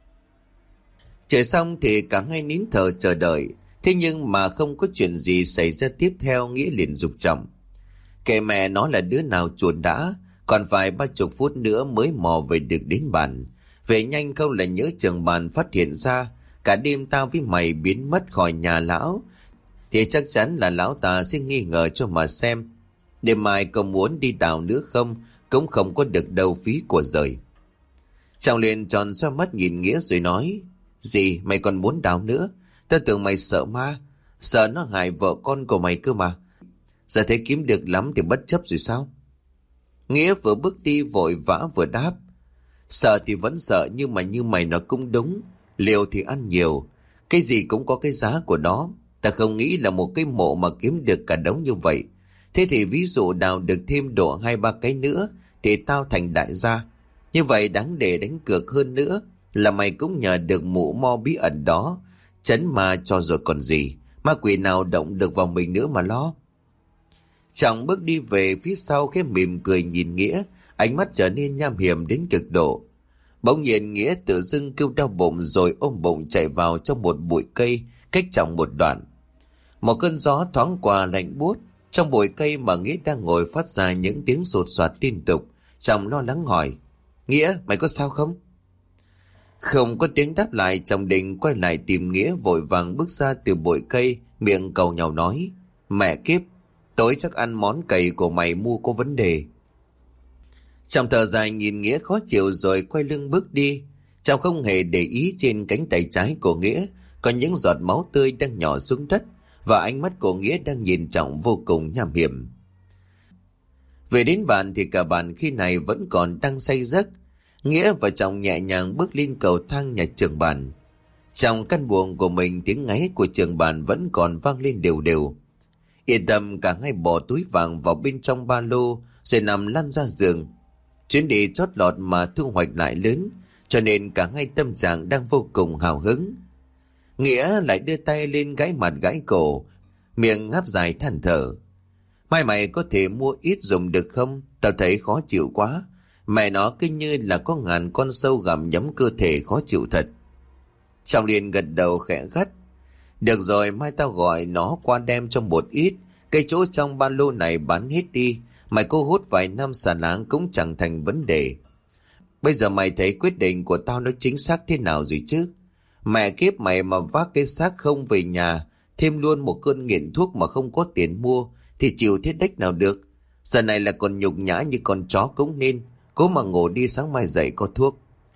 Trời xong thì cả hai nín thở chờ đợi. Thế nhưng mà không có chuyện gì xảy ra tiếp theo. Nghĩa liền giục Trọng. Kệ mẹ nó là đứa nào chuồn đã, còn phải ba chục phút nữa mới mò về được đến bàn. Về nhanh không là nhớ trường bàn phát hiện ra cả đêm tao với mày biến mất khỏi nhà lão, thì chắc chắn là lão ta sẽ nghi ngờ cho mà xem. Đêm mai có muốn đi đào nữa không cũng không có được đâu phí của rời. Trọng liền tròn xoa mắt nhìn Nghĩa rồi nói. Gì mày còn muốn đào nữa? Ta tưởng mày sợ ma, sợ nó hại vợ con của mày cơ mà. Giờ thấy kiếm được lắm thì bất chấp rồi sao? Nghĩa vừa bước đi vội vã vừa đáp. Sợ thì vẫn sợ, nhưng mà như mày nói cũng đúng. Liều thì ăn nhiều, cái gì cũng có cái giá của nó. Ta không nghĩ là một cái mộ mà kiếm được cả đống như vậy. Thế thì ví dụ đào được thêm độ hai ba cái nữa thì tao thành đại gia. Như vậy đáng để đánh cược hơn nữa là mày cũng nhờ được mụ mo bí ẩn đó chấn ma cho rồi còn gì. Ma quỷ nào động được vào mình nữa mà lo. Trọng bước đi về phía sau khẽ mỉm cười nhìn Nghĩa, ánh mắt trở nên nham hiểm đến cực độ. Bỗng nhiên Nghĩa tự dưng kêu đau bụng rồi ôm bụng chạy vào trong một bụi cây cách Trọng một đoạn. Một cơn gió thoáng qua lạnh buốt. Trong bụi cây mà Nghĩa đang ngồi phát ra những tiếng sột soạt liên tục. Trọng lo lắng hỏi. Nghĩa, mày có sao không? Không có tiếng đáp lại. Trọng định quay lại tìm Nghĩa, vội vàng bước ra từ bụi cây, miệng cầu nhàu nói. Mẹ kiếp, tối chắc ăn món cầy của mày mua có vấn đề. Trọng thở dài nhìn Nghĩa khó chịu rồi quay lưng bước đi. Trọng không hề để ý trên cánh tay trái của Nghĩa có những giọt máu tươi đang nhỏ xuống đất, và ánh mắt của Nghĩa đang nhìn Trọng vô cùng nham hiểm. Về đến bàn thì cả bàn khi này vẫn còn đang say giấc. Nghĩa và Trọng nhẹ nhàng bước lên cầu thang nhà trường bàn. Trong căn buồng của mình, tiếng ngáy của trường bàn vẫn còn vang lên đều đều. Yên tâm, cả hai bỏ túi vàng vào bên trong ba lô rồi nằm lăn ra giường. Chuyến đi chót lọt mà thu hoạch lại lớn, cho nên cả hai tâm trạng đang vô cùng hào hứng. Nghĩa lại đưa tay lên gãi mặt gãi cổ, miệng ngáp dài than thở. Mai mày có thể mua ít dùng được không? Tao thấy khó chịu quá. Mẹ nó cứ như là có ngàn con sâu gặm nhấm cơ thể, khó chịu thật. Trọng liền gật đầu khẽ gắt. Được rồi, mai tao gọi nó qua đem cho một ít. Cái chỗ trong ba lô này bán hết đi. Mày cố hút vài năm xà láng cũng chẳng thành vấn đề. Bây giờ mày thấy quyết định của tao nó chính xác thế nào rồi chứ? Mẹ kiếp, mày mà vác cái xác không về nhà, thêm luôn một cơn nghiện thuốc mà không có tiền mua, thì chịu thế đếch nào được. Giờ này là còn nhục nhã như con chó cũng nên. Cố mà ngủ đi, sáng mai dậy có thuốc.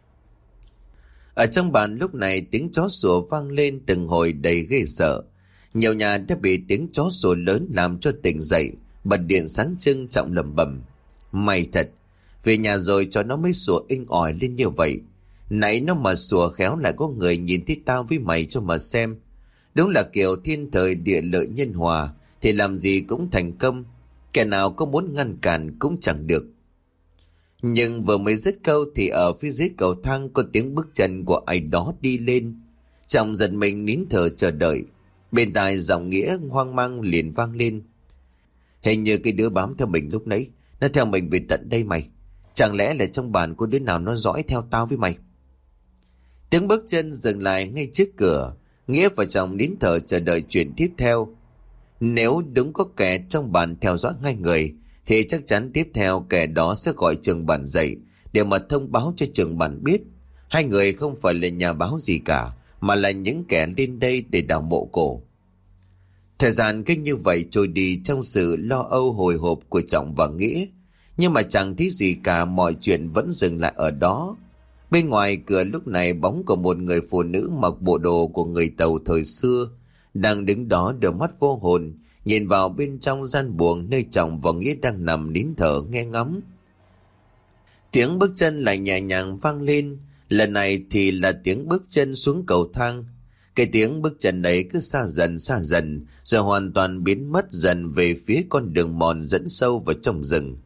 Ở trong bàn lúc này tiếng chó sủa vang lên từng hồi đầy ghê sợ. Nhiều nhà đã bị tiếng chó sủa lớn làm cho tỉnh dậy, bật điện sáng trưng. Trọng lẩm bẩm. May thật, về nhà rồi cho nó mới sủa inh ỏi lên như vậy. Nãy nó mà sủa khéo lại có người nhìn thấy tao với mày cho mà xem. Đúng là kiểu thiên thời địa lợi nhân hòa, thì làm gì cũng thành công. Kẻ nào có muốn ngăn cản cũng chẳng được. Nhưng vừa mới dứt câu thì ở phía dưới cầu thang có tiếng bước chân của ai đó đi lên. Trọng giật mình nín thở chờ đợi. Bên tai giọng Nghĩa hoang mang liền vang lên: "Hình như cái đứa bám theo mình lúc nãy, nó theo mình về tận đây mày. Chẳng lẽ là trong bản có đứa nào nó dõi theo tao với mày?" Tiếng bước chân dừng lại ngay trước cửa. Nghĩa và Trọng nín thở chờ đợi chuyện tiếp theo. Nếu đúng có kẻ trong bản theo dõi hai người, thì chắc chắn tiếp theo kẻ đó sẽ gọi trưởng bản dậy để mà thông báo cho trưởng bản biết hai người không phải là nhà báo gì cả, mà là những kẻ lên đây để đào mộ cổ. Thời gian cứ như vậy trôi đi trong sự lo âu hồi hộp của Trọng và Nghĩa. Nhưng mà chẳng thấy gì cả, mọi chuyện vẫn dừng lại ở đó. Bên ngoài cửa lúc này bóng của một người phụ nữ mặc bộ đồ của người Tàu thời xưa đang đứng đó, đôi mắt vô hồn nhìn vào bên trong gian buồng nơi Trọng và Nghĩa đang nằm nín thở nghe ngóng. Tiếng bước chân lại nhẹ nhàng vang lên. Lần này thì là tiếng bước chân xuống cầu thang. Cái tiếng bước chân ấy cứ xa dần xa dần, rồi hoàn toàn biến mất dần về phía con đường mòn dẫn sâu vào trong rừng.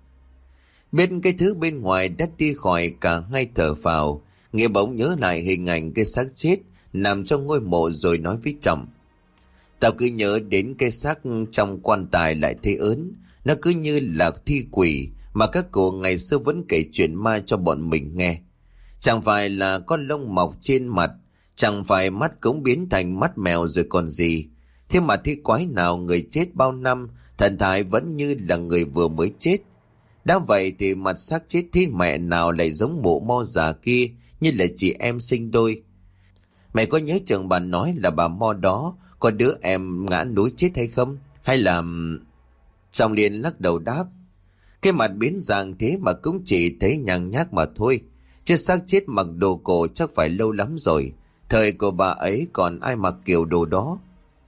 Bên cái thứ bên ngoài đã đi khỏi, cả hai thở phào. Nghĩa bỗng nhớ lại hình ảnh cái xác chết nằm trong ngôi mộ rồi nói với Trọng: "Tao cứ nhớ đến cái xác trong quan tài lại thấy ớn. Nó cứ như là thi quỷ mà các cụ ngày xưa vẫn kể chuyện ma cho bọn mình nghe. Chẳng phải là con lông mọc trên mặt, chẳng phải mắt cũng biến thành mắt mèo rồi còn gì. Thế mà thi quái nào người chết bao năm, thần thái vẫn như là người vừa mới chết. Đã vậy thì mặt xác chết thi mẹ nào lại giống mụ mo già kia, như là chị em sinh đôi. Mày có nhớ trưởng bản nói là bà mo đó có đứa em ngã núi chết hay không? Hay là..." Trọng liền lắc đầu đáp: "Cái mặt biến dạng thế mà cũng chỉ thấy nhàng nhác mà thôi. Chứ xác chết mặc đồ cổ chắc phải lâu lắm rồi. Thời của bà ấy còn ai mặc kiểu đồ đó."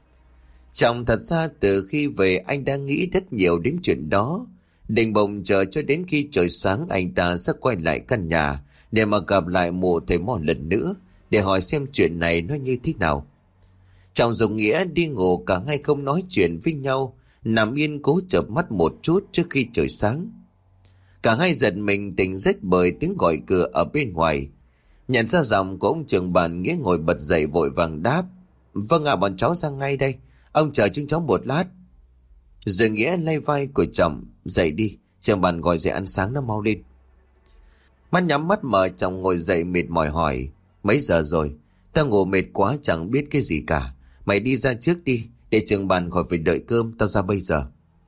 Trọng thật ra từ khi về anh đang nghĩ rất nhiều đến chuyện đó. Định bụng chờ cho đến khi trời sáng anh ta sẽ quay lại căn nhà để mà gặp lại mụ thầy mo lần nữa, để hỏi xem chuyện này nó như thế nào. Trọng dùng Nghĩa đi ngủ, cả hai không nói chuyện với nhau, nằm yên cố chợp mắt một chút trước khi trời sáng. Cả hai giật mình tỉnh giấc bởi tiếng gọi cửa ở bên ngoài. Nhận ra giọng của ông trưởng bản, Nghĩa ngồi bật dậy vội vàng đáp: "Vâng ạ, bọn cháu sang ngay đây. Ông chờ chúng cháu một lát." Rồi Nghĩa lay vai của Trọng: "Dậy đi, trưởng bản gọi dậy ăn sáng nó mau lên." Mắt nhắm mắt mở, Trọng ngồi dậy mệt mỏi hỏi: "Mấy giờ rồi? Tao ngủ mệt quá chẳng biết cái gì cả. Mày đi ra trước đi, để trưởng bản khỏi phải đợi cơm, tao ra bây giờ."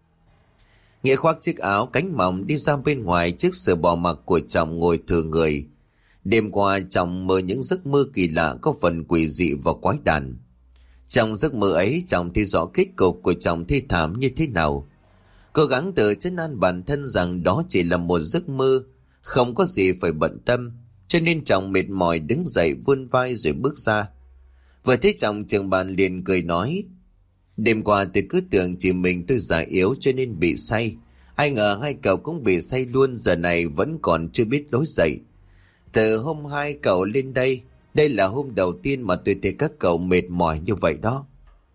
Nghĩa khoác chiếc áo cánh mỏng đi ra bên ngoài trước sự bỏ mặc của Trọng ngồi thừa người. Đêm qua Trọng mơ những giấc mơ kỳ lạ có phần quỷ dị và quái đản. Trong giấc mơ ấy, Trọng thấy rõ kết cục của Trọng thê thảm như thế nào. Cố gắng tự trấn an bản thân rằng đó chỉ là một giấc mơ, không có gì phải bận tâm, cho nên Trọng mệt mỏi đứng dậy vươn vai rồi bước ra. Vừa thấy Trọng, trưởng bản liền cười nói: "Đêm qua tôi cứ tưởng chỉ mình tôi già yếu cho nên bị say, ai ngờ hai cậu cũng bị say luôn, giờ này vẫn còn chưa biết lối dậy. Từ hôm hai cậu lên đây, đây là hôm đầu tiên mà tôi thấy các cậu mệt mỏi như vậy đó."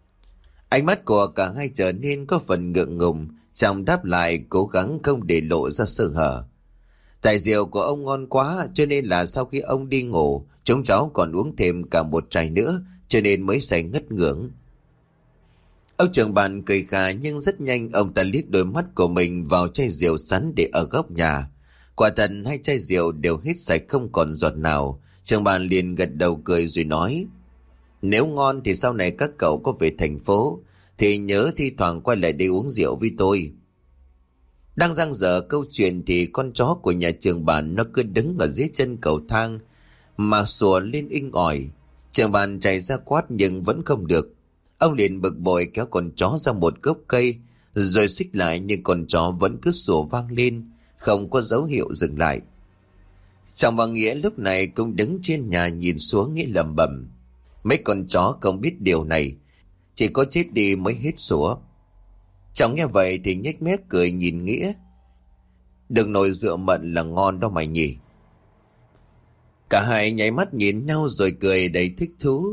Ánh mắt của cả hai trở nên có phần ngượng ngùng. Trọng đáp lại cố gắng không để lộ ra sơ hở: "Tài rượu của ông ngon quá, cho nên là sau khi ông đi ngủ, chúng cháu còn uống thêm cả một chai nữa, cho nên mới say ngất ngưỡng." Ông trưởng bản cười khà, nhưng rất nhanh ông ta liếc đôi mắt của mình vào chai rượu sẵn để ở góc nhà. Quả thật hai chai rượu đều hết sạch không còn giọt nào. Trưởng bản liền gật đầu cười rồi nói: "Nếu ngon thì sau này các cậu có về thành phố thì nhớ thi thoảng quay lại đây uống rượu với tôi." Đang dang dở câu chuyện thì con chó của nhà trưởng bản nó cứ đứng ở dưới chân cầu thang mà sủa lên inh ỏi. Trưởng bản chạy ra quát nhưng vẫn không được. Ông liền bực bội kéo con chó ra một gốc cây rồi xích lại, nhưng con chó vẫn cứ sủa vang lên, không có dấu hiệu dừng lại. Trọng và Nghĩa lúc này cũng đứng trên nhà nhìn xuống, nghĩ lẩm bẩm: "Mấy con chó không biết điều này, chỉ có chết đi mới hết sủa." Trọng nghe vậy thì nhếch mép cười nhìn Nghĩa: "Đừng nồi rượu mận là ngon đó mày nhỉ." Cả hai nháy mắt nhìn nhau rồi cười đầy thích thú.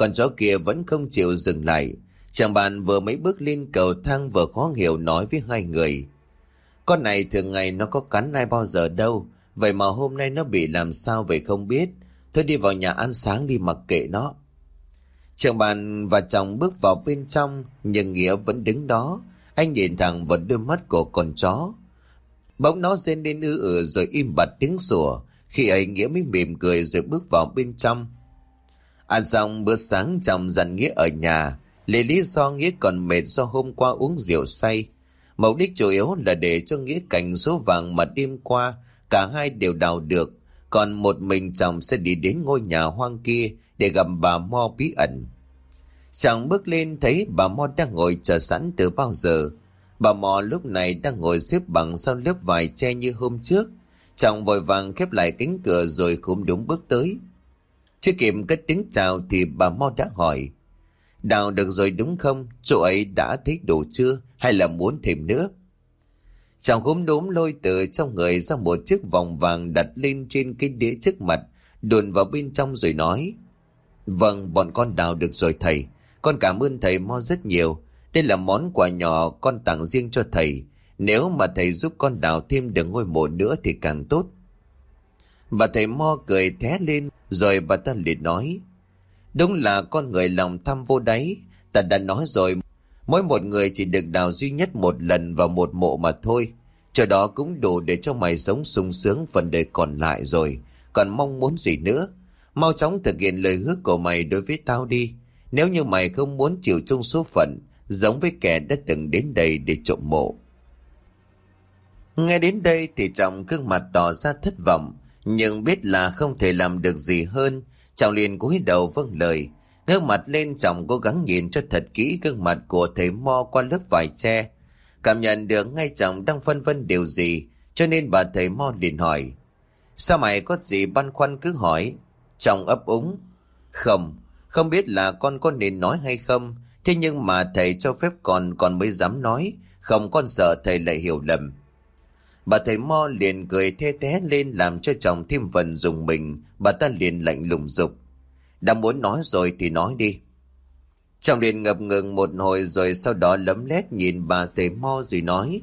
Con chó kia vẫn không chịu dừng lại. Chàng bạn vừa mới bước lên cầu thang vừa khó hiểu nói với hai người: Con này thường ngày nó có cắn ai bao giờ đâu, vậy mà hôm nay nó bị làm sao vậy không biết. Thôi đi vào nhà ăn sáng đi, mặc kệ nó. Chàng bạn và chồng bước vào bên trong, nhưng Nghĩa vẫn đứng đó. Anh nhìn thẳng vào đôi mắt của con chó. Bỗng nó rên lên ư ử rồi im bặt tiếng sủa. Khi ấy Nghĩa mới mỉm cười rồi bước vào bên trong. Ăn xong bữa sáng, chồng dặn Nghĩa ở nhà. Lý lý do Nghĩa còn mệt do hôm qua uống rượu say. Mục đích chủ yếu là để cho Nghĩa cành số vàng mà đêm qua cả hai đều đào được. Còn một mình chồng sẽ đi đến ngôi nhà hoang kia để gặp bà Mo bí ẩn. Chàng bước lên thấy bà Mo đang ngồi chờ sẵn từ bao giờ. Bà Mo lúc này đang ngồi xếp bằng sau lớp vải che như hôm trước. Chàng vội vàng khép lại cánh cửa rồi khúm đúng bước tới. Chưa kịp cất tiếng chào thì bà Mo đã hỏi: Đào được rồi đúng không? Chỗ ấy đã thấy đủ chưa? Hay là muốn thêm nữa? Chàng khúm đốm lôi từ trong người ra một chiếc vòng vàng đặt lên trên cái đĩa trước mặt, đùn vào bên trong rồi nói: Vâng, bọn con đào được rồi thầy. Con cảm ơn thầy Mo rất nhiều. Đây là món quà nhỏ con tặng riêng cho thầy. Nếu mà thầy giúp con đào thêm được ngôi mộ nữa thì càng tốt. Bà thầy Mo cười thé lên rồi bà ta liền nói: Đúng là con người lòng tham vô đáy. Ta đã nói rồi, mỗi một người chỉ được đào duy nhất một lần vào một mộ mà thôi. Chỗ đó cũng đủ để cho mày sống sung sướng phần đời còn lại rồi. Còn mong muốn gì nữa? Mau chóng thực hiện lời hứa của mày đối với tao đi. Nếu như mày không muốn chịu chung số phận giống với kẻ đã từng đến đây để trộm mộ. Nghe đến đây thì chồng gương mặt tỏ ra thất vọng, nhưng biết là không thể làm được gì hơn. Chồng liền cúi đầu vâng lời. Ngước mặt lên, chồng cố gắng nhìn cho thật kỹ gương mặt của thầy Mo qua lớp vải che. Cảm nhận được ngay chồng đang phân vân điều gì, cho nên bà thầy Mo liền hỏi: Sao mày có gì băn khoăn cứ hỏi? Chồng ấp úng: Không, không biết là con có nên nói hay không. Thế nhưng mà thầy cho phép con, con mới dám nói. Không, con sợ thầy lại hiểu lầm. Bà thầy Mo liền cười thê thé lên làm cho chồng thêm phần rùng mình. Bà ta liền lạnh lùng giục: Đã muốn nói rồi thì nói đi. Chồng liền ngập ngừng một hồi rồi sau đó lấm lét nhìn bà thầy Mo rồi nói: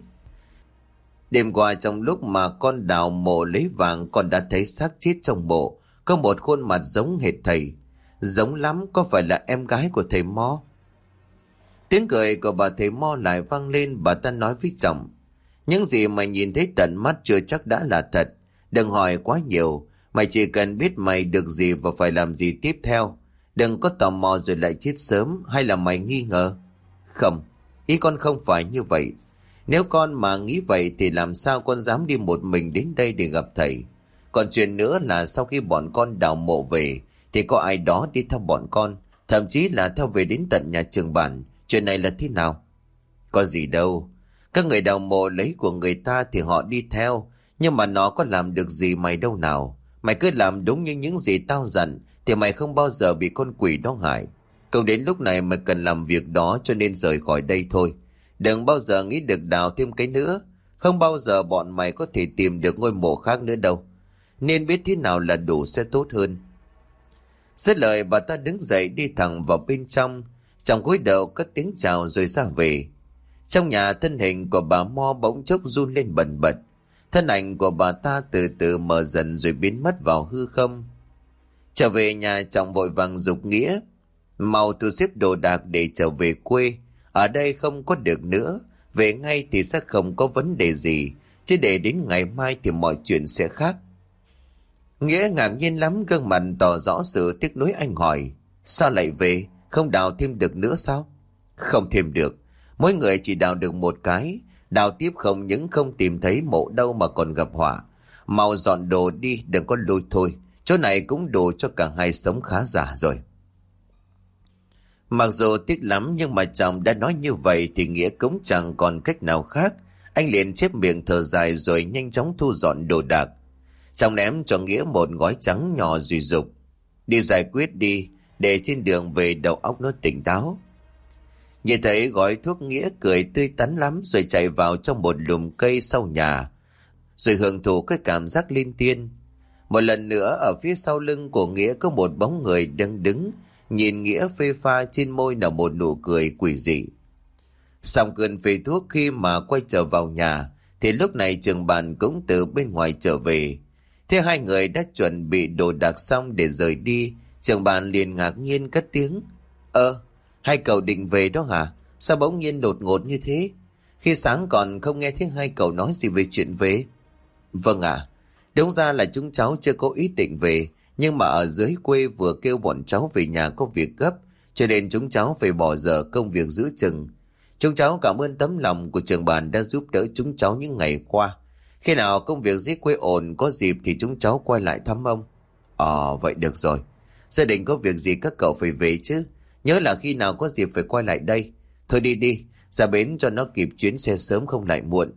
Đêm qua trong lúc mà con đào mộ lấy vàng, con đã thấy xác chết trong mộ. Có một khuôn mặt giống hệt thầy. Giống lắm, có phải là em gái của thầy Mo? Tiếng cười của bà thầy Mo lại vang lên. Bà ta nói với chồng: Những gì mày nhìn thấy tận mắt chưa chắc đã là thật. Đừng hỏi quá nhiều. Mày chỉ cần biết mày được gì và phải làm gì tiếp theo. Đừng có tò mò rồi lại chết sớm. Hay là mày nghi ngờ? Không, ý con không phải như vậy. Nếu con mà nghĩ vậy thì làm sao con dám đi một mình đến đây để gặp thầy? Còn chuyện nữa là sau khi bọn con đào mộ về thì có ai đó đi theo bọn con, thậm chí là theo về đến tận nhà trường bản. Chuyện này là thế nào? Có gì đâu. Các người đào mộ lấy của người ta thì họ đi theo, nhưng mà nó có làm được gì mày đâu nào. Mày cứ làm đúng như những gì tao dặn thì mày không bao giờ bị con quỷ đó hại. Không đến lúc này mày cần làm việc đó, cho nên rời khỏi đây thôi. Đừng bao giờ nghĩ được đào thêm cái nữa. Không bao giờ bọn mày có thể tìm được ngôi mộ khác nữa đâu. Nên biết thế nào là đủ sẽ tốt hơn. Dứt lời bà ta đứng dậy đi thẳng vào bên trong. Trong cúi đầu cất tiếng chào rồi ra về. Trong nhà, thân hình của bà Mo bỗng chốc run lên bần bật. Thân ảnh của bà ta từ từ mờ dần rồi biến mất vào hư không. Trở về nhà, chồng vội vàng giục Nghĩa: Mau thu xếp đồ đạc để trở về quê. Ở đây không có được nữa. Về ngay thì sẽ không có vấn đề gì, chứ để đến ngày mai thì mọi chuyện sẽ khác. Nghĩa ngạc nhiên lắm, gương mặt tỏ rõ sự tiếc nuối. Anh hỏi: Sao lại về? Không đào thêm được nữa sao? Không thêm được. Mỗi người chỉ đào được một cái. Đào tiếp không những không tìm thấy mộ đâu mà còn gặp họa. Mau dọn đồ đi, đừng có lôi thôi. Chỗ này cũng đủ cho cả hai sống khá giả rồi. Mặc dù tiếc lắm nhưng mà chồng đã nói như vậy thì Nghĩa cũng chẳng còn cách nào khác. Anh liền chép miệng thở dài rồi nhanh chóng thu dọn đồ đạc. Chồng ném cho Nghĩa một gói trắng nhỏ rồi dục: Đi giải quyết đi, để trên đường về đầu óc nó tỉnh táo. Nhìn thấy gói thuốc, Nghĩa cười tươi tắn lắm rồi chạy vào trong một lùm cây sau nhà, rồi hưởng thụ cái cảm giác linh tiên. Một lần nữa ở phía sau lưng của Nghĩa có một bóng người đang đứng, nhìn Nghĩa phê pha, trên môi nở một nụ cười quỷ dị. Xong cơn phê thuốc, khi mà quay trở vào nhà thì lúc này Trường Bàn cũng từ bên ngoài trở về. Thế hai người đã chuẩn bị đồ đạc xong để rời đi, Trường Bàn liền ngạc nhiên cất tiếng: Ơ, hai cậu định về đó hả? Sao bỗng nhiên đột ngột như thế? Khi sáng còn không nghe thấy hai cậu nói gì về chuyện về. Vâng ạ, à, đúng ra là chúng cháu chưa có ý định về, nhưng mà ở dưới quê vừa kêu bọn cháu về nhà có việc gấp, cho nên chúng cháu phải bỏ dở công việc giữ chừng. Chúng cháu cảm ơn tấm lòng của Trường Bàn đã giúp đỡ chúng cháu những ngày qua. Khi nào công việc dưới quê ổn, có dịp thì chúng cháu quay lại thăm ông. Ờ, vậy được rồi. Gia đình có việc gì các cậu phải về chứ. Nhớ là khi nào có dịp phải quay lại đây. Thôi đi đi, ra bến cho nó kịp chuyến xe sớm không lại muộn.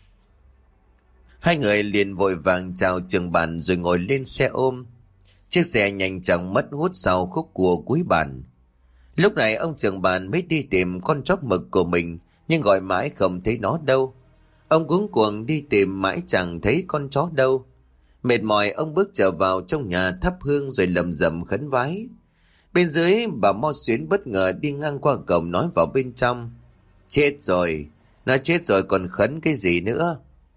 Hai người liền vội vàng chào Trường Bàn rồi ngồi lên xe ôm. Chiếc xe nhanh chóng mất hút sau khúc cua cuối bản. Lúc này ông Trường Bàn mới đi tìm con chó mực của mình, nhưng gọi mãi không thấy nó đâu. Ông cuống cuồng đi tìm mãi chẳng thấy con chó đâu. Mệt mỏi ông bước trở vào trong nhà thắp hương rồi lầm rầm khấn vái. Bên dưới bà Mo Xuyến bất ngờ đi ngang qua cổng nói vào bên trong: Chết rồi, nó chết rồi còn khấn cái gì nữa.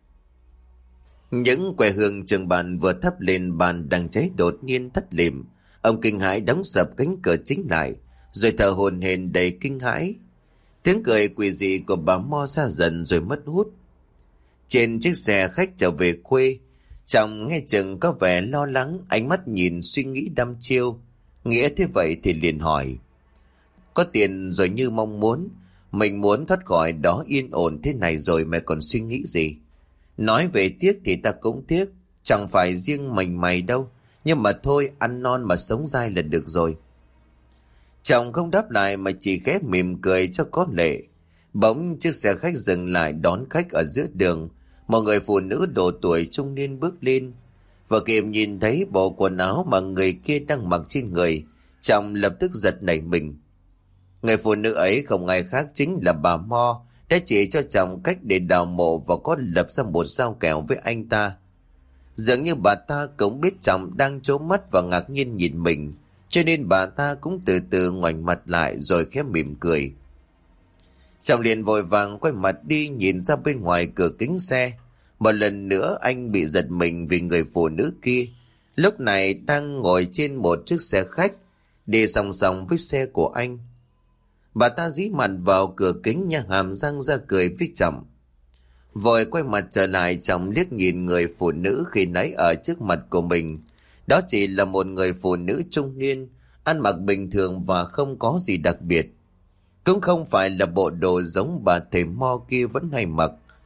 Những que hương Trường Bàn vừa thắp lên bàn đang cháy đột nhiên tắt lịm. Ông kinh hãi đóng sập cánh cửa chính lại, rồi thở hổn hển đầy kinh hãi. Tiếng cười quỷ dị của bà Mo xa dần rồi mất hút. Trên chiếc xe khách trở về quê, chồng nghe chừng có vẻ lo lắng, ánh mắt nhìn suy nghĩ đăm chiêu. Nghĩa thế vậy thì liền hỏi: Có tiền rồi như mong muốn, mình muốn thoát khỏi đó yên ổn thế này rồi mày còn suy nghĩ gì? Nói về tiếc thì ta cũng tiếc, chẳng phải riêng mình mày đâu, nhưng mà thôi, ăn non mà sống dai là được rồi. Chồng không đáp lại mà chỉ khẽ mỉm cười cho có lệ. Bỗng chiếc xe khách dừng lại đón khách ở giữa đường. Một người phụ nữ độ tuổi trung niên bước lên. Vừa kịp nhìn thấy bộ quần áo mà người kia đang mặc trên người, chồng lập tức giật nảy mình. Người phụ nữ ấy không ai khác chính là bà Mo, đã chỉ cho chồng cách để đào mộ và có lập ra một giao kèo với anh ta. Dường như bà ta cũng biết chồng đang trố mắt và ngạc nhiên nhìn mình, cho nên bà ta cũng từ từ ngoảnh mặt lại rồi khẽ mỉm cười. Chồng liền vội vàng quay mặt đi nhìn ra bên ngoài cửa kính xe. Một lần nữa anh bị giật mình vì người phụ nữ kia lúc này đang ngồi trên một chiếc xe khách đi song song với xe của anh. Bà ta dí mặt vào cửa kính, nha hàm răng ra cười với chồng. Vội quay mặt trở lại, chồng liếc nhìn người phụ nữ khi nãy ở trước mặt của mình. Đó chỉ là một người phụ nữ trung niên, ăn mặc bình thường và không có gì đặc biệt. Cũng không phải là bộ đồ giống bà thầy Mo kia vẫn hay mặc.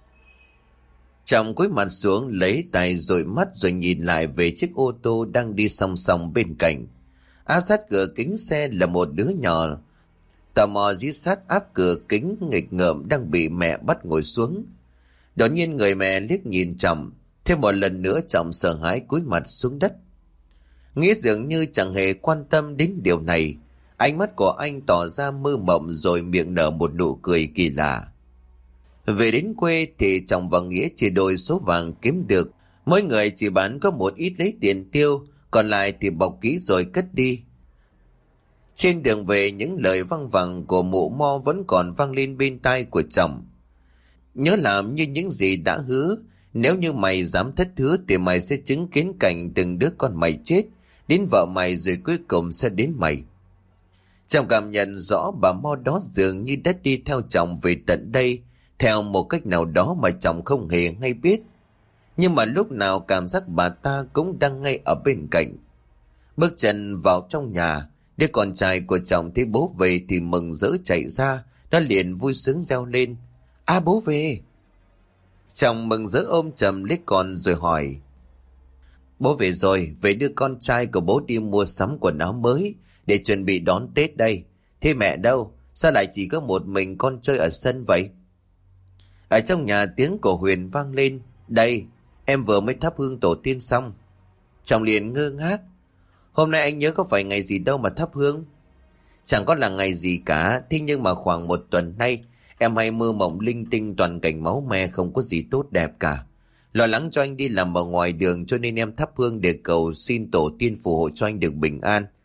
Chồng cúi mặt xuống lấy tay dụi mắt rồi nhìn lại về chiếc ô tô đang đi song song bên cạnh. Áp sát cửa kính xe là một đứa nhỏ, tò mò dí sát áp cửa kính nghịch ngợm đang bị mẹ bắt ngồi xuống. Đột nhiên người mẹ liếc nhìn chồng, thêm một lần nữa chồng sợ hãi cúi mặt xuống đất. Nghĩa dường như chẳng hề quan tâm đến điều này. Ánh mắt của anh tỏ ra mơ mộng rồi miệng nở một nụ cười kỳ lạ. Về đến quê thì chồng và Nghĩa chia đôi số vàng kiếm được. Mỗi người chỉ bán có một ít lấy tiền tiêu, còn lại thì bọc kỹ rồi cất đi. Trên đường về, những lời văng vẳng của mụ Mo vẫn còn vang lên bên tai của chồng. Nhớ làm như những gì đã hứa, nếu như mày dám thất hứa thì mày sẽ chứng kiến cảnh từng đứa con mày chết, đến vợ mày rồi cuối cùng sẽ đến mày. Chồng cảm nhận rõ bà Mo đó dường như đã đi theo chồng về tận đây, theo một cách nào đó mà chồng không hề hay biết. Nhưng mà lúc nào cảm giác bà ta cũng đang ngay ở bên cạnh. Bước chân vào trong nhà, đứa con trai của chồng thấy bố về thì mừng rỡ chạy ra, nó liền vui sướng reo lên: À, bố về! Chồng mừng rỡ ôm chầm lấy con rồi hỏi: Bố về rồi, về đưa con trai của bố đi mua sắm quần áo mới để chuẩn bị đón Tết đây. Thế mẹ đâu? Sao lại chỉ có một mình con chơi ở sân vậy? Ở trong nhà tiếng của Huyền vang lên: Đây, em vừa mới thắp hương tổ tiên xong. Chồng liền ngơ ngác: Hôm nay anh nhớ có phải ngày gì đâu mà thắp hương? Chẳng có là ngày gì cả, thế nhưng mà khoảng một tuần nay em hay mơ mộng linh tinh toàn cảnh máu me, không có gì tốt đẹp cả. Lo lắng cho anh đi làm ở ngoài đường cho nên em thắp hương để cầu xin tổ tiên phù hộ cho anh được bình an.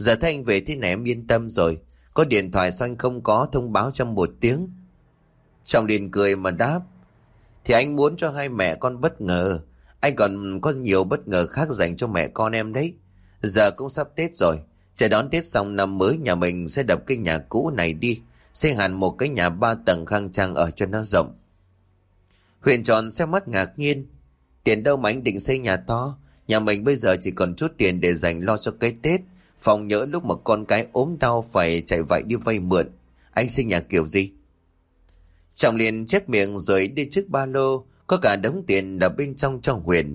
Giờ thấy anh về thế này em yên tâm rồi. Có điện thoại sao anh không có thông báo trong một tiếng? Trọng liền cười mà đáp. Thì anh muốn cho hai mẹ con bất ngờ. Anh còn có nhiều bất ngờ khác dành cho mẹ con em đấy. Giờ cũng sắp Tết rồi. Chờ đón Tết xong năm mới nhà mình sẽ đập cái nhà cũ này đi. Xây hẳn một cái nhà ba tầng khang trang ở cho nó rộng. Huyền tròn xe mắt ngạc nhiên. Tiền đâu mà anh định xây nhà to? Nhà mình bây giờ chỉ còn chút tiền để dành lo cho cái Tết. Phòng nhỡ lúc mà con cái ốm đau phải chạy vạy đi vay mượn. Anh xây nhà kiểu gì? Trọng liền chép miệng rồi đi trước ba lô. Có cả đống tiền ở bên trong cho Huyền.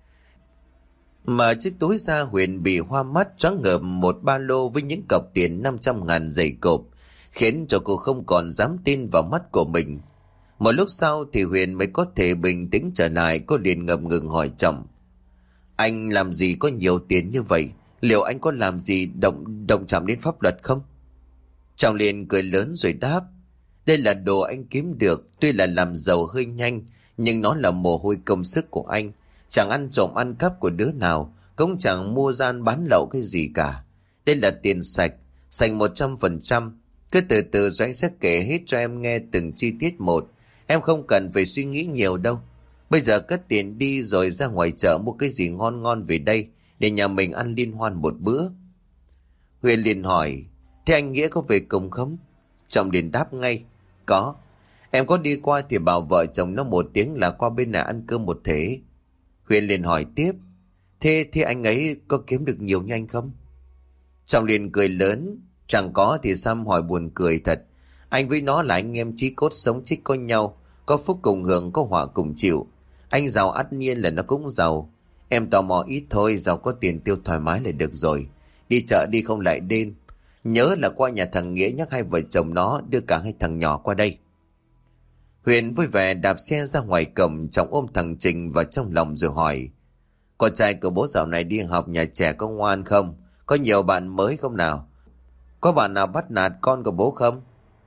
Mở chiếc túi ra, Huyền bị hoa mắt choáng ngợp một ba lô với những cọc tiền năm trăm ngàn dày cộp, khiến cho cô không còn dám tin vào mắt của mình. Một lúc sau thì Huyền mới có thể bình tĩnh trở lại. Cô liền ngập ngừng hỏi Trọng. Anh làm gì có nhiều tiền như vậy? Liệu anh có làm gì động động chạm đến pháp luật không? Trọng liền cười lớn rồi đáp. Đây là đồ anh kiếm được. Tuy là làm giàu hơi nhanh, nhưng nó là mồ hôi công sức của anh. Chẳng ăn trộm ăn cắp của đứa nào, cũng chẳng mua gian bán lậu cái gì cả. Đây là tiền sạch, sạch một trăm phần trăm. Cứ từ từ rồi anh sẽ kể hết cho em nghe từng chi tiết một. Em không cần phải suy nghĩ nhiều đâu. Bây giờ cất tiền đi rồi ra ngoài chợ mua cái gì ngon ngon về đây, để nhà mình ăn liên hoan một bữa. Huyền liền hỏi. Thế anh Nghĩa có về cùng không? Trọng liền đáp ngay. Có. Em có đi qua thì bảo vợ chồng nó một tiếng là qua bên này ăn cơm một thể. Huyền liền hỏi tiếp. Thế thế anh ấy có kiếm được nhiều như anh không? Trọng liền cười lớn. Chẳng có thì Sam hỏi buồn cười thật. Anh với nó là anh em chí cốt sống chết có nhau. Có phúc cùng hưởng, có họa cùng chịu. Anh giàu ắt nhiên là nó cũng giàu. Em tò mò ít thôi, giàu có tiền tiêu thoải mái là được rồi. Đi chợ đi không lại đêm. Nhớ là qua nhà thằng Nghĩa nhắc hai vợ chồng nó đưa cả hai thằng nhỏ qua đây. Huyền vui vẻ đạp xe ra ngoài cổng. Trọng ôm thằng Trình vào trong lòng rồi hỏi. Con trai của bố dạo này đi học nhà trẻ có ngoan không? Có nhiều bạn mới không nào? Có bạn nào bắt nạt con của bố không?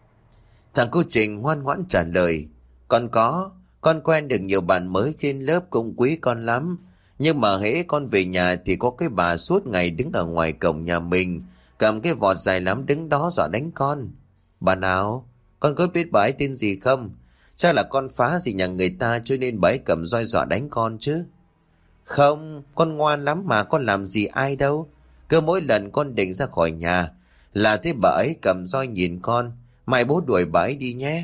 Thằng cô Trình ngoan ngoãn trả lời. Con có. Con quen được nhiều bạn mới trên lớp cũng quý con lắm. Nhưng mà hễ con về nhà thì có cái bà suốt ngày đứng ở ngoài cổng nhà mình, cầm cái vọt dài lắm đứng đó dọa đánh con. Bà nào? Con có biết bà ấy tên gì không? Chắc là con phá gì nhà người ta cho nên bà ấy cầm roi dọa đánh con chứ. Không, con ngoan lắm mà, con làm gì ai đâu. Cứ mỗi lần con định ra khỏi nhà là thấy bà ấy cầm roi nhìn con. Mai bố đuổi bà ấy đi nhé.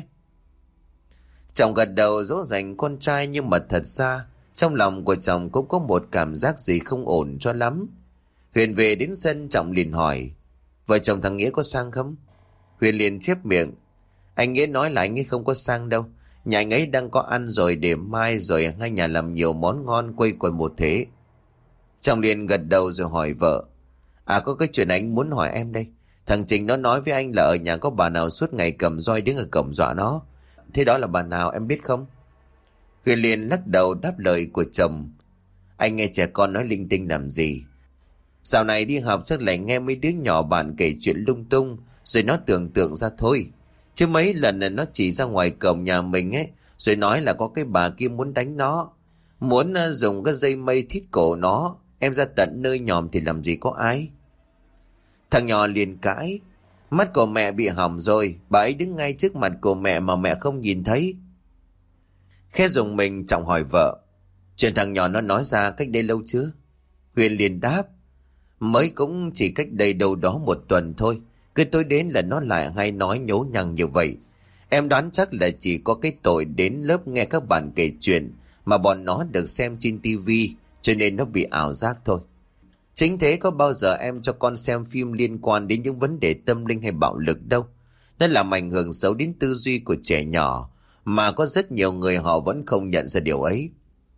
Chồng gật đầu dỗ dành con trai, nhưng mà thật ra trong lòng của chồng cũng có một cảm giác gì không ổn cho lắm. Huyền về đến sân, Trọng liền hỏi. Vợ chồng thằng Nghĩa có sang không? Huyền liền chép miệng. Anh Nghĩa nói là anh ấy không có sang đâu. Nhà anh ấy đang có ăn rồi, để mai rồi hai nhà làm nhiều món ngon quây quần một thế. Trọng liền gật đầu rồi hỏi vợ. À, có cái chuyện anh muốn hỏi em đây. Thằng Trình nó nói với anh là ở nhà có bà nào suốt ngày cầm roi đứng ở cổng dọa nó. Thế đó là bà nào em biết không? Huyền liền lắc đầu đáp lời của chồng. Anh nghe trẻ con nói linh tinh làm gì? Dạo này đi học chắc lại nghe mấy đứa nhỏ bạn kể chuyện lung tung, rồi nó tưởng tượng ra thôi. Chứ mấy lần là nó chỉ ra ngoài cổng nhà mình ấy, rồi nói là có cái bà kia muốn đánh nó, muốn uh, dùng cái dây mây thít cổ nó. Em ra tận nơi nhòm thì làm gì có ai. Thằng nhỏ liền cãi. Mắt của mẹ bị hỏng rồi, bà ấy đứng ngay trước mặt của mẹ mà mẹ không nhìn thấy. Khẽ dùng mình, Trọng hỏi vợ. Chuyện thằng nhỏ nó nói ra cách đây lâu chưa? Huyền liền đáp. Mới cũng chỉ cách đây đâu đó một tuần thôi. Cứ tối đến là nó lại hay nói nhố nhằng như vậy. Em đoán chắc là chỉ có cái tội đến lớp nghe các bạn kể chuyện mà bọn nó được xem trên tivi, cho nên nó bị ảo giác thôi. Chính thế, có bao giờ em cho con xem phim liên quan đến những vấn đề tâm linh hay bạo lực đâu. Nó làm ảnh hưởng xấu đến tư duy của trẻ nhỏ, mà có rất nhiều người họ vẫn không nhận ra điều ấy.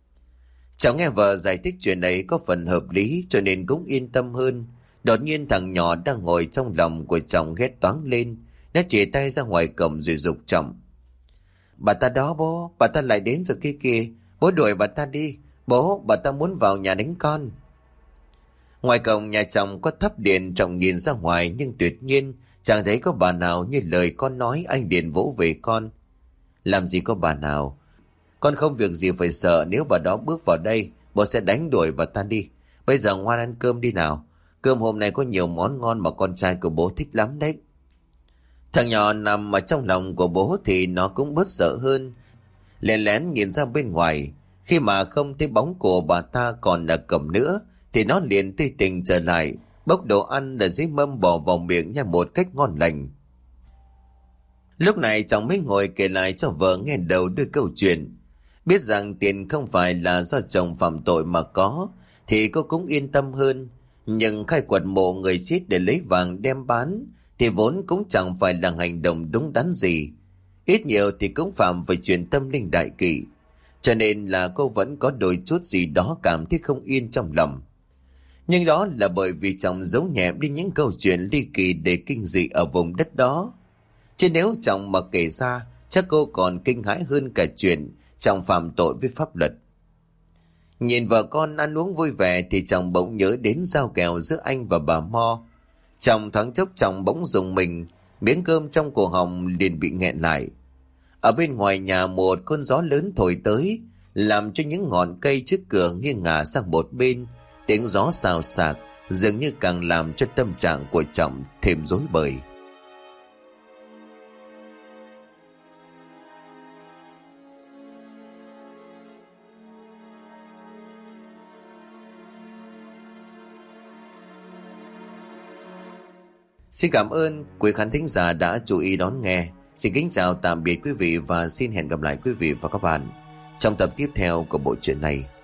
Cháu nghe vợ giải thích chuyện ấy có phần hợp lý, cho nên cũng yên tâm hơn. Đột nhiên thằng nhỏ đang ngồi trong lòng của chồng hét toáng lên. Nó chỉ tay ra ngoài cổng rồi giục chồng. Bà ta đó bố, bà ta lại đến rồi kia kìa. Bố đuổi bà ta đi. Bố, bà ta muốn vào nhà đánh con. Ngoài cổng nhà chồng có thắp điện, Trọng nhìn ra ngoài nhưng tuyệt nhiên chẳng thấy có bà nào như lời con nói. Anh liền vỗ về con. Làm gì có bà nào? Con không việc gì phải sợ, nếu bà đó bước vào đây, bố sẽ đánh đuổi bà ta đi. Bây giờ ngoan ăn cơm đi nào. Cơm hôm nay có nhiều món ngon mà con trai của bố thích lắm đấy. Thằng nhỏ nằm ở trong lòng của bố thì nó cũng bớt sợ hơn, lén lén nhìn ra bên ngoài. Khi mà không thấy bóng của bà ta còn ở cổng nữa thì nó liền tươi tỉnh trở lại, bốc đồ ăn ở dưới mâm bỏ vào miệng nha một cách ngon lành. Lúc này chồng mới ngồi kể lại cho vợ nghe đầu đuôi câu chuyện. Biết rằng tiền không phải là do chồng phạm tội mà có thì cô cũng yên tâm hơn. Nhưng khai quật mộ người chết để lấy vàng đem bán thì vốn cũng chẳng phải là hành động đúng đắn gì. Ít nhiều thì cũng phạm về chuyện tâm linh đại kỵ. Cho nên là cô vẫn có đôi chút gì đó cảm thấy không yên trong lòng. Nhưng đó là bởi vì chồng giấu nhẹm đi những câu chuyện ly kỳ để kinh dị ở vùng đất đó. Chứ nếu chồng mà kể ra, chắc cô còn kinh hãi hơn cả chuyện chồng phạm tội với pháp luật. Nhìn vợ con ăn uống vui vẻ thì chồng bỗng nhớ đến giao kèo giữa anh và bà Mo. Chồng thoáng chốc chồng bỗng rùng mình, miếng cơm trong cổ họng liền bị nghẹn lại. Ở bên ngoài nhà một cơn gió lớn thổi tới, làm cho những ngọn cây trước cửa nghiêng ngả sang một bên. Tiếng gió xào xạc dường như càng làm cho tâm trạng của chồng thêm rối bời. Xin cảm ơn quý khán thính giả đã chú ý đón nghe. Xin kính chào tạm biệt quý vị và xin hẹn gặp lại quý vị và các bạn trong tập tiếp theo của bộ truyện này.